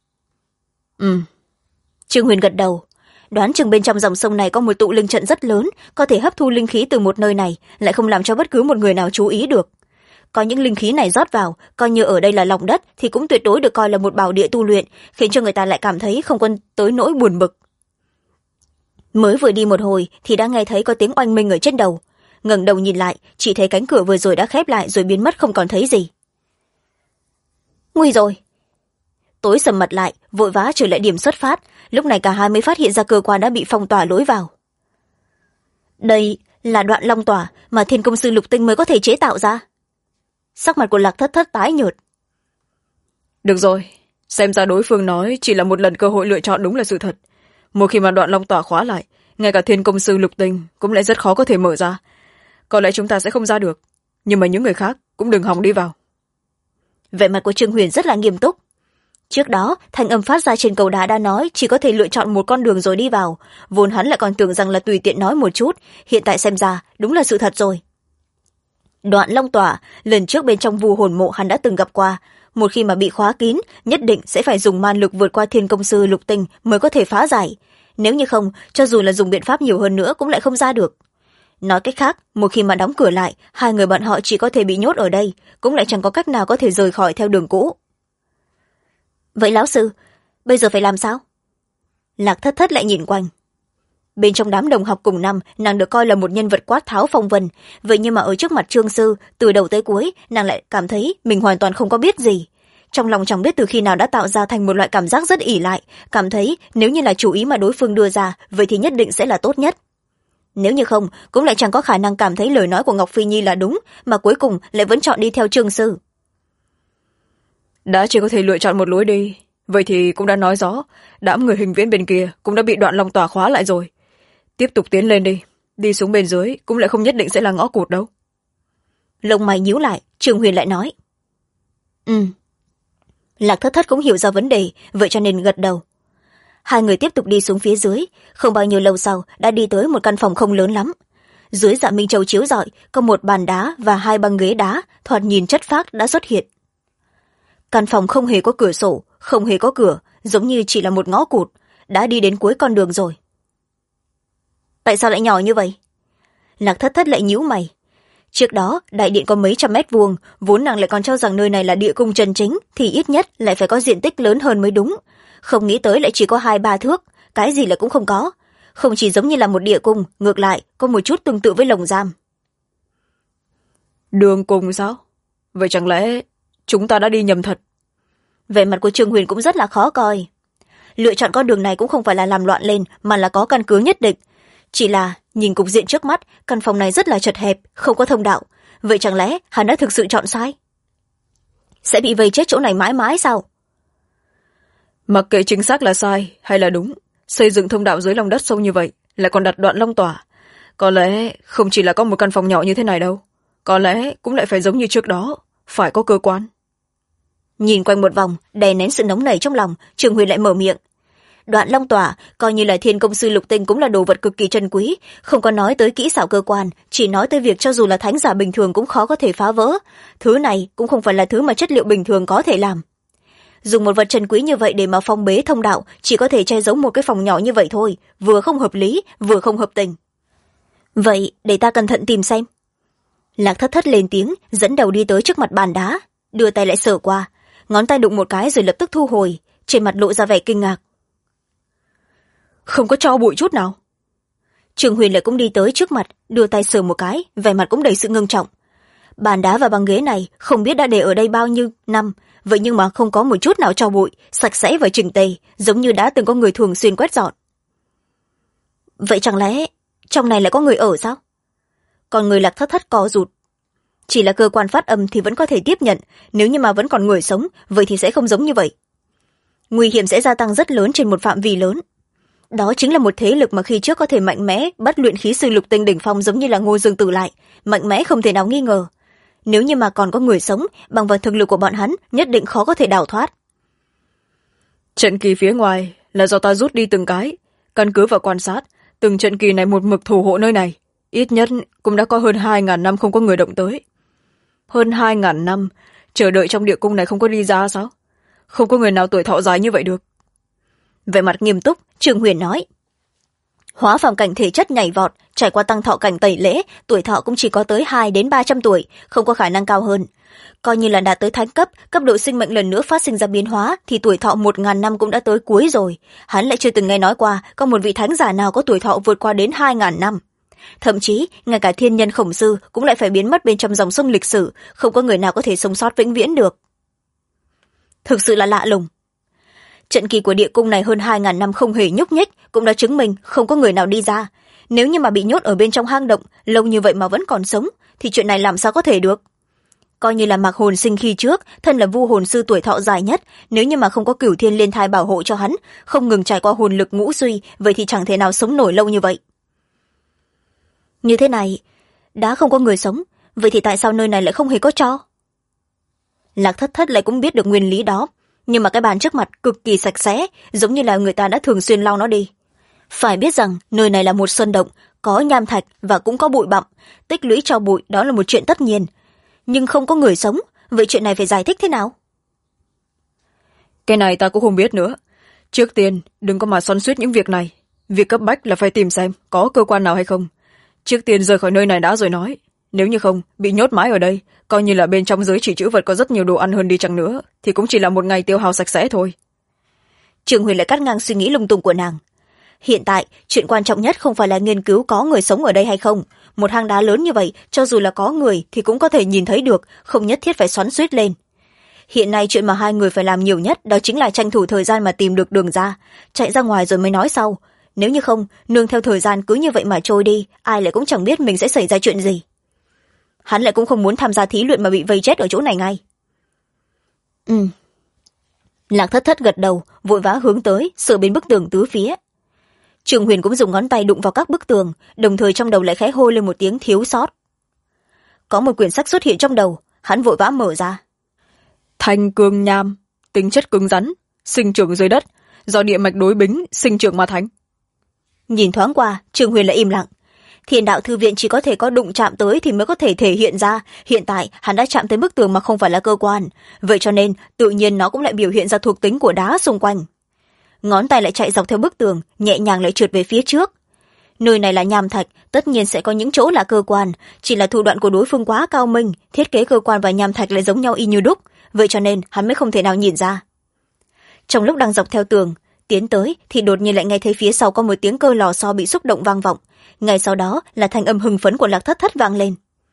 Trương Huyền gật đầu, đoán chừng bên trong dòng sông này có một tụ linh trận rất lớn, có thể hấp thu linh khí từ một nơi này, lại không làm cho bất cứ một người nào chú ý được. Có những linh khí này rót vào, coi như ở đây là lòng đất thì cũng tuyệt đối được coi là một bảo địa tu luyện, khiến cho người ta lại cảm thấy không còn tới nỗi buồn bực. Mới vừa đi một hồi thì đã nghe thấy có tiếng oanh minh ở trên đầu. Ngẩng đầu nhìn lại, chỉ thấy cánh cửa vừa rồi đã khép lại rồi biến mất không còn thấy gì. Nguy rồi! Tối sầm mặt lại, vội vã trở lại điểm xuất phát, lúc này cả hai mới phát hiện ra cơ quan đã bị phong tỏa lối vào. Đây là đoạn long tỏa mà Thiên Công Sư Lục Tinh mới có thể chế tạo ra. Sắc mặt của Lạc Thất Thất tái nhợt. Được rồi, xem ra đối phương nói chỉ là một lần cơ hội lựa chọn đúng là sự thật. Một khi mà đoạn long tỏa khóa lại, ngay cả Thiên Công Sư Lục Tinh cũng lại rất khó có thể mở ra. Có lẽ chúng ta sẽ không ra được, nhưng mà những người khác cũng đừng hòng đi vào. Vẻ mặt của Trương Huyền rất là nghiêm túc. Trước đó thanh âm phát ra trên cầu đá đã nói chỉ có thể lựa chọn một con đường rồi đi vào, vốn hắn lại còn tưởng rằng là tùy tiện nói một chút, hiện tại xem ra đúng là sự thật rồi. Đoạn long tỏa lần trước bên trong vu hồn mộ hắn đã từng gặp qua, một khi mà bị khóa kín nhất định sẽ phải dùng man lực vượt qua Thiên Công Sư Lục Tinh mới có thể phá giải, nếu như không cho dù là dùng biện pháp nhiều hơn nữa cũng lại không ra được. Nói cách khác, một khi mà đóng cửa lại, hai người bọn họ chỉ có thể bị nhốt ở đây, cũng lại chẳng có cách nào có thể rời khỏi theo đường cũ. Vậy lão sư, bây giờ phải làm sao? Lạc Thất Thất lại nhìn quanh. Bên trong đám đồng học cùng năm, nàng được coi là một nhân vật quát tháo phong vân, vậy nhưng mà ở trước mặt Trương sư, từ đầu tới cuối, nàng lại cảm thấy mình hoàn toàn không có biết gì. Trong lòng chẳng biết từ khi nào đã tạo ra thành một loại cảm giác rất ỷ lại, cảm thấy nếu như là chủ ý mà đối phương đưa ra, vậy thì nhất định sẽ là tốt nhất. Nếu như không, cũng lại chẳng có khả năng cảm thấy lời nói của Ngọc Phi Nhi là đúng, mà cuối cùng lại vẫn chọn đi theo Trương sư. Đã chỉ có thể lựa chọn một lối đi, vậy thì cũng đã nói rõ, đám người hình viễn bên kia cũng đã bị đoạn long tỏa khóa lại rồi. Tiếp tục tiến lên đi, đi xuống bên dưới cũng lại không nhất định sẽ là ngõ cụt đâu. Lông mày nhíu lại, Trương Huyền lại nói. Lạc Thất Thất cũng hiểu ra vấn đề, vậy cho nên gật đầu. Hai người tiếp tục đi xuống phía dưới, không bao nhiêu lâu sau đã đi tới một căn phòng không lớn lắm. Dưới dạ minh châu chiếu rọi có một bàn đá và hai băng ghế đá, thoạt nhìn chất phác đã xuất hiện. Căn phòng không hề có cửa sổ, không hề có cửa, giống như chỉ là một ngõ cụt, đã đi đến cuối con đường rồi. Tại sao lại nhỏ như vậy? Lạc Thất Thất lại nhíu mày. Trước đó đại điện có mấy trăm mét vuông, vốn nàng lại còn cho rằng nơi này là địa cung chân chính thì ít nhất lại phải có diện tích lớn hơn mới đúng, không nghĩ tới lại chỉ có 2-3 thước, cái gì là cũng không có, không chỉ giống như là một địa cung, ngược lại có một chút tương tự với lồng giam. Đường cùng sao? Vậy chẳng lẽ chúng ta đã đi nhầm thật? Vẻ mặt của Trương Huyền cũng rất là khó coi. Lựa chọn con đường này cũng không phải là làm loạn lên, mà là có căn cứ nhất định. Chỉ là nhìn cục diện trước mắt, căn phòng này rất là chật hẹp, không có thông đạo. Vậy chẳng lẽ hắn đã thực sự chọn sai? Sẽ bị vây chết chỗ này mãi mãi sao? Mặc kệ chính xác là sai hay là đúng, xây dựng thông đạo dưới lòng đất sâu như vậy, lại còn đặt đoạn long tỏa. Có lẽ không chỉ là có một căn phòng nhỏ như thế này đâu. Có lẽ cũng lại phải giống như trước đó, phải có cơ quan. Nhìn quanh một vòng, đè nén sự nóng nảy trong lòng, Trương Huyền lại mở miệng. Đoạn long tỏa, coi như là Thiên Công Sư Lục Tinh cũng là đồ vật cực kỳ trân quý, không có nói tới kỹ xảo cơ quan, chỉ nói tới việc cho dù là thánh giả bình thường cũng khó có thể phá vỡ. Thứ này cũng không phải là thứ mà chất liệu bình thường có thể làm. Dùng một vật trân quý như vậy để mà phong bế thông đạo, chỉ có thể che giấu một cái phòng nhỏ như vậy thôi, vừa không hợp lý, vừa không hợp tình. Vậy, để ta cẩn thận tìm xem. Lạc Thất Thất lên tiếng, dẫn đầu đi tới trước mặt bàn đá, đưa tay lại sờ qua, ngón tay đụng một cái rồi lập tức thu hồi, trên mặt lộ ra vẻ kinh ngạc. Không có tro bụi chút nào. Trương Huyền lại cũng đi tới trước mặt, đưa tay sờ một cái, vẻ mặt cũng đầy sự ngưng trọng. Bàn đá và băng ghế này không biết đã để ở đây bao nhiêu năm, vậy nhưng mà không có một chút nào tro bụi, sạch sẽ và chỉnh tề, giống như đã từng có người thường xuyên quét dọn. Vậy chẳng lẽ trong này lại có người ở sao? Còn người Lạc Thất Thất co rụt. chỉ là cơ quan phát âm thì vẫn có thể tiếp nhận, nếu như mà vẫn còn người sống vậy thì sẽ không giống như vậy. Nguy hiểm sẽ gia tăng rất lớn trên một phạm vi lớn. Đó chính là một thế lực mà khi trước có thể mạnh mẽ bắt luyện khí sư lục tinh đỉnh phong giống như là Ngô Dương Tử lại, mạnh mẽ không thể nào nghi ngờ. Nếu như mà còn có người sống, bằng vào thực lực của bọn hắn nhất định khó có thể đào thoát. Trận kỳ phía ngoài là do ta rút đi từng cái, căn cứ vào quan sát từng trận kỳ này một mực thủ hộ nơi này, ít nhất cũng đã có hơn 2.000 năm không có người động tới. Hơn 2.000 năm chờ đợi trong địa cung này không có đi ra sao? Không có người nào tuổi thọ dài như vậy được. Vẻ mặt nghiêm túc, Trương Huyền nói. Hóa phàm cảnh thể chất nhảy vọt, trải qua tăng thọ cảnh tẩy lễ, tuổi thọ cũng chỉ có tới 2 đến 300 tuổi, không có khả năng cao hơn. Coi như là đạt tới thánh cấp, cấp độ sinh mệnh lần nữa phát sinh ra biến hóa thì tuổi thọ 1.000 năm cũng đã tới cuối rồi. Hắn lại chưa từng nghe nói qua có một vị thánh giả nào có tuổi thọ vượt qua đến 2.000 năm. Thậm chí ngay cả thiên nhân khổng sư cũng lại phải biến mất bên trong dòng sông lịch sử, không có người nào có thể sống sót vĩnh viễn được. Thực sự là lạ lùng. Trận kỳ của địa cung này hơn 2.000 năm không hề nhúc nhích, cũng đã chứng minh không có người nào đi ra. Nếu như mà bị nhốt ở bên trong hang động lâu như vậy mà vẫn còn sống thì chuyện này làm sao có thể được. Coi như là Mạc Hồn Sinh khi trước, thân là vu hồn sư tuổi thọ dài nhất, nếu như mà không có Cửu Thiên Liên Thai bảo hộ cho hắn, không ngừng trải qua hồn lực ngũ suy, vậy thì chẳng thể nào sống nổi lâu như vậy. Như thế này, đã không có người sống, vậy thì tại sao nơi này lại không hề có tro? Lạc Thất Thất lại cũng biết được nguyên lý đó, nhưng mà cái bàn trước mặt cực kỳ sạch sẽ, giống như là người ta đã thường xuyên lau nó đi. Phải biết rằng nơi này là một sơn động, có nham thạch và cũng có bụi bặm, tích lũy tro bụi đó là một chuyện tất nhiên. Nhưng không có người sống, vậy chuyện này phải giải thích thế nào? Cái này ta cũng không biết nữa. Trước tiên đừng có mà xoắn xuýt những việc này, việc cấp bách là phải tìm xem có cơ quan nào hay không. Trước tiên rời khỏi nơi này đã rồi nói, nếu như không bị nhốt mãi ở đây, coi như là bên trong giới chỉ trữ vật có rất nhiều đồ ăn hơn đi chăng nữa thì cũng chỉ là một ngày tiêu hao sạch sẽ thôi. Trường Huyền lại cắt ngang suy nghĩ lung tung của nàng. Hiện tại chuyện quan trọng nhất không phải là nghiên cứu có người sống ở đây hay không. Một hang đá lớn như vậy, cho dù là có người thì cũng có thể nhìn thấy được, không nhất thiết phải xoắn xuýt lên. Hiện nay chuyện mà hai người phải làm nhiều nhất đó chính là tranh thủ thời gian mà tìm được đường ra, chạy ra ngoài rồi mới nói sau. Nếu như không, nương theo thời gian cứ như vậy mà trôi đi, ai lại cũng chẳng biết mình sẽ xảy ra chuyện gì. Hắn lại cũng không muốn tham gia thí luyện mà bị vây chết ở chỗ này ngay. Lạc Thất Thất gật đầu, vội vã hướng tới sửa bên bức tường tứ phía. Trường Huyền cũng dùng ngón tay đụng vào các bức tường, đồng thời trong đầu lại khẽ hô lên một tiếng thiếu sót. Có một quyển sách xuất hiện trong đầu, hắn vội vã mở ra. Thanh cương nham, tính chất cứng rắn, sinh trưởng dưới đất, do địa mạch đối bính sinh trưởng mà thành. Nhìn thoáng qua, Trường Huyền lại im lặng. Thiên đạo thư viện chỉ có thể có đụng chạm tới thì mới có thể thể hiện ra, hiện tại hắn đã chạm tới bức tường mà không phải là cơ quan, vậy cho nên tự nhiên nó cũng lại biểu hiện ra thuộc tính của đá xung quanh. Ngón tay lại chạy dọc theo bức tường, nhẹ nhàng lại trượt về phía trước. Nơi này là nham thạch, tất nhiên sẽ có những chỗ là cơ quan, chỉ là thủ đoạn của đối phương quá cao minh, thiết kế cơ quan và nham thạch lại giống nhau y như đúc, vậy cho nên hắn mới không thể nào nhìn ra. Trong lúc đang dọc theo tường tiến tới thì đột nhiên lại nghe thấy phía sau có một tiếng cơ lò xo bị xúc động vang vọng, ngay sau đó là thanh âm hưng phấn của Lạc Thất Thất vang lên.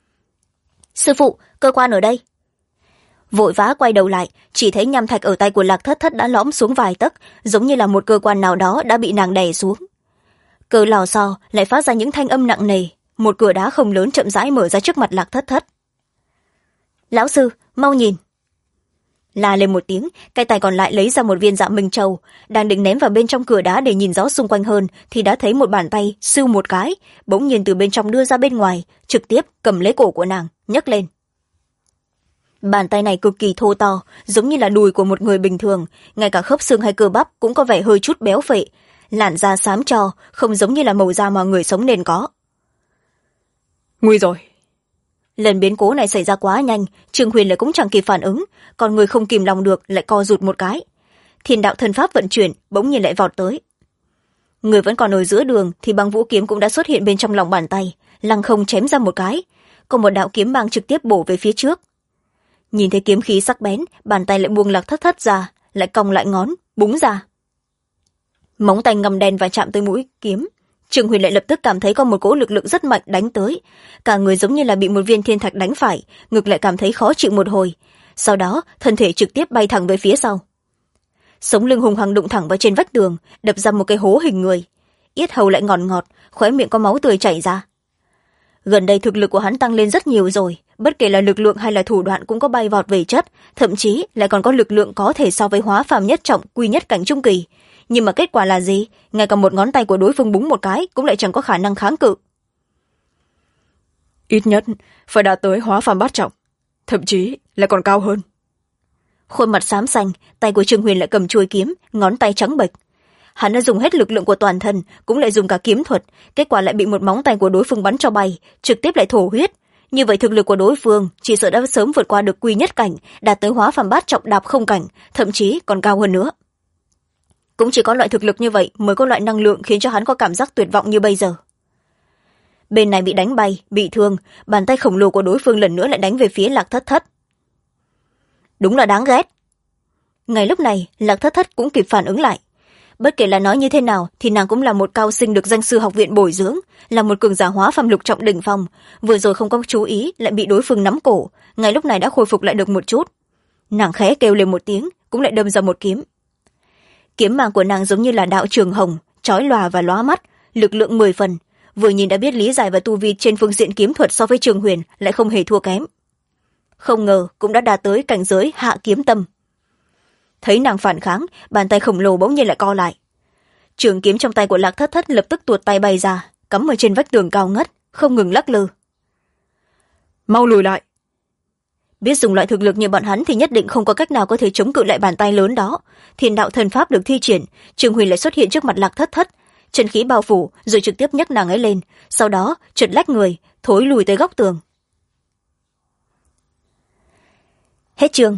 Sư phụ, cơ quan ở đây. Vội vã quay đầu lại, chỉ thấy nham thạch ở tay của Lạc Thất Thất đã lõm xuống vài tấc, giống như là một cơ quan nào đó đã bị nàng đè xuống. Cơ lò xo lại phát ra những thanh âm nặng nề, một cửa đá không lớn chậm rãi mở ra trước mặt Lạc Thất Thất. Lão sư, mau nhìn. La lên một tiếng, cái tay còn lại lấy ra một viên dạ minh châu, đang định ném vào bên trong cửa đá để nhìn rõ xung quanh hơn thì đã thấy một bàn tay sưu một cái, bỗng nhiên từ bên trong đưa ra bên ngoài, trực tiếp cầm lấy cổ của nàng, nhấc lên. Bàn tay này cực kỳ thô to, giống như là đùi của một người bình thường, ngay cả khớp xương hay cơ bắp cũng có vẻ hơi chút béo phệ, làn da xám tro, không giống như là màu da mà người sống nên có. Nguy rồi. Lần biến cố này xảy ra quá nhanh, Trường Huyền lại cũng chẳng kịp phản ứng, còn người không kìm lòng được lại co rụt một cái. Thiên đạo thần pháp vận chuyển, bỗng nhiên lại vọt tới. Người vẫn còn ở giữa đường thì băng vũ kiếm cũng đã xuất hiện bên trong lòng bàn tay, lăng không chém ra một cái, còn một đạo kiếm mang trực tiếp bổ về phía trước. Nhìn thấy kiếm khí sắc bén, bàn tay lại buông Lạc Thất Thất ra, lại cong lại ngón, búng ra. Móng tay ngầm đen và chạm tới mũi kiếm. Trường Huyền lại lập tức cảm thấy có một cỗ lực lượng rất mạnh đánh tới, cả người giống như là bị một viên thiên thạch đánh phải, ngực lại cảm thấy khó chịu một hồi, sau đó thân thể trực tiếp bay thẳng về phía sau. Sống lưng hùng hăng đụng thẳng vào trên vách tường, đập ra một cái hố hình người, yết hầu lại ngọt ngọt, khóe miệng có máu tươi chảy ra. Gần đây thực lực của hắn tăng lên rất nhiều rồi, bất kể là lực lượng hay là thủ đoạn cũng có bay vọt về chất, thậm chí lại còn có lực lượng có thể so với hóa phàm nhất trọng quy nhất cảnh trung kỳ. Nhưng mà kết quả là gì? Ngay cả một ngón tay của đối phương búng một cái cũng lại chẳng có khả năng kháng cự. Ít nhất phải đạt tới hóa phàm bát trọng, thậm chí lại còn cao hơn. Khuôn mặt xám xanh, tay của Trương Huyền lại cầm chuôi kiếm, ngón tay trắng bệch. Hắn đã dùng hết lực lượng của toàn thân, cũng lại dùng cả kiếm thuật, kết quả lại bị một móng tay của đối phương bắn cho bay, trực tiếp lại thổ huyết. Như vậy thực lực của đối phương chỉ sợ đã sớm vượt qua được quy nhất cảnh, đạt tới hóa phàm bát trọng đạp không cảnh, thậm chí còn cao hơn nữa. Cũng chỉ có loại thực lực như vậy mới có loại năng lượng khiến cho hắn có cảm giác tuyệt vọng như bây giờ. Bên này bị đánh bay, bị thương, bàn tay khổng lồ của đối phương lần nữa lại đánh về phía Lạc Thất Thất. Đúng là đáng ghét. Ngay lúc này, Lạc Thất Thất cũng kịp phản ứng lại. Bất kể là nói như thế nào thì nàng cũng là một cao sinh được danh sư học viện bồi dưỡng, là một cường giả hóa phàm lục trọng đỉnh phong, vừa rồi không có chú ý lại bị đối phương nắm cổ, ngay lúc này đã khôi phục lại được một chút. Nàng khẽ kêu lên một tiếng, cũng lại đâm ra một kiếm. Kiếm mang của nàng giống như là đạo trường hồng, chói lòa và lóa mắt, lực lượng 10 phần, vừa nhìn đã biết lý giải và tu vi trên phương diện kiếm thuật so với Trường Huyền lại không hề thua kém. Không ngờ cũng đã đạt tới cảnh giới hạ kiếm tâm. Thấy nàng phản kháng, bàn tay khổng lồ bỗng nhiên lại co lại. Trường kiếm trong tay của Lạc Thất Thất lập tức tuột tay bay ra, cắm ở trên vách tường cao ngất, không ngừng lắc lư. Mau lùi lại. Biết dùng loại thực lực như bọn hắn thì nhất định không có cách nào có thể chống cự lại bàn tay lớn đó. Thiên đạo thần pháp được thi triển, Trường Huyền lại xuất hiện trước mặt Lạc Thất Thất, chân khí bao phủ rồi trực tiếp nhấc nàng ấy lên, sau đó trượt lách người, thối lùi tới góc tường. Hết chương.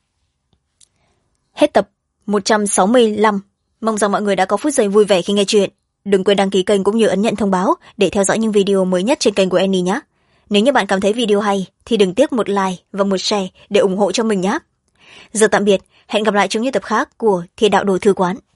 Hết tập 165. Mong rằng mọi người đã có phút giây vui vẻ khi nghe chuyện. Đừng quên đăng ký kênh cũng như ấn nhận thông báo để theo dõi những video mới nhất trên kênh của Annie nhé. Nếu như bạn cảm thấy video hay thì đừng tiếc một like và một share để ủng hộ cho mình nhé. Giờ tạm biệt, hẹn gặp lại trong những tập khác của Thiên Đạo Đồ Thư Quán.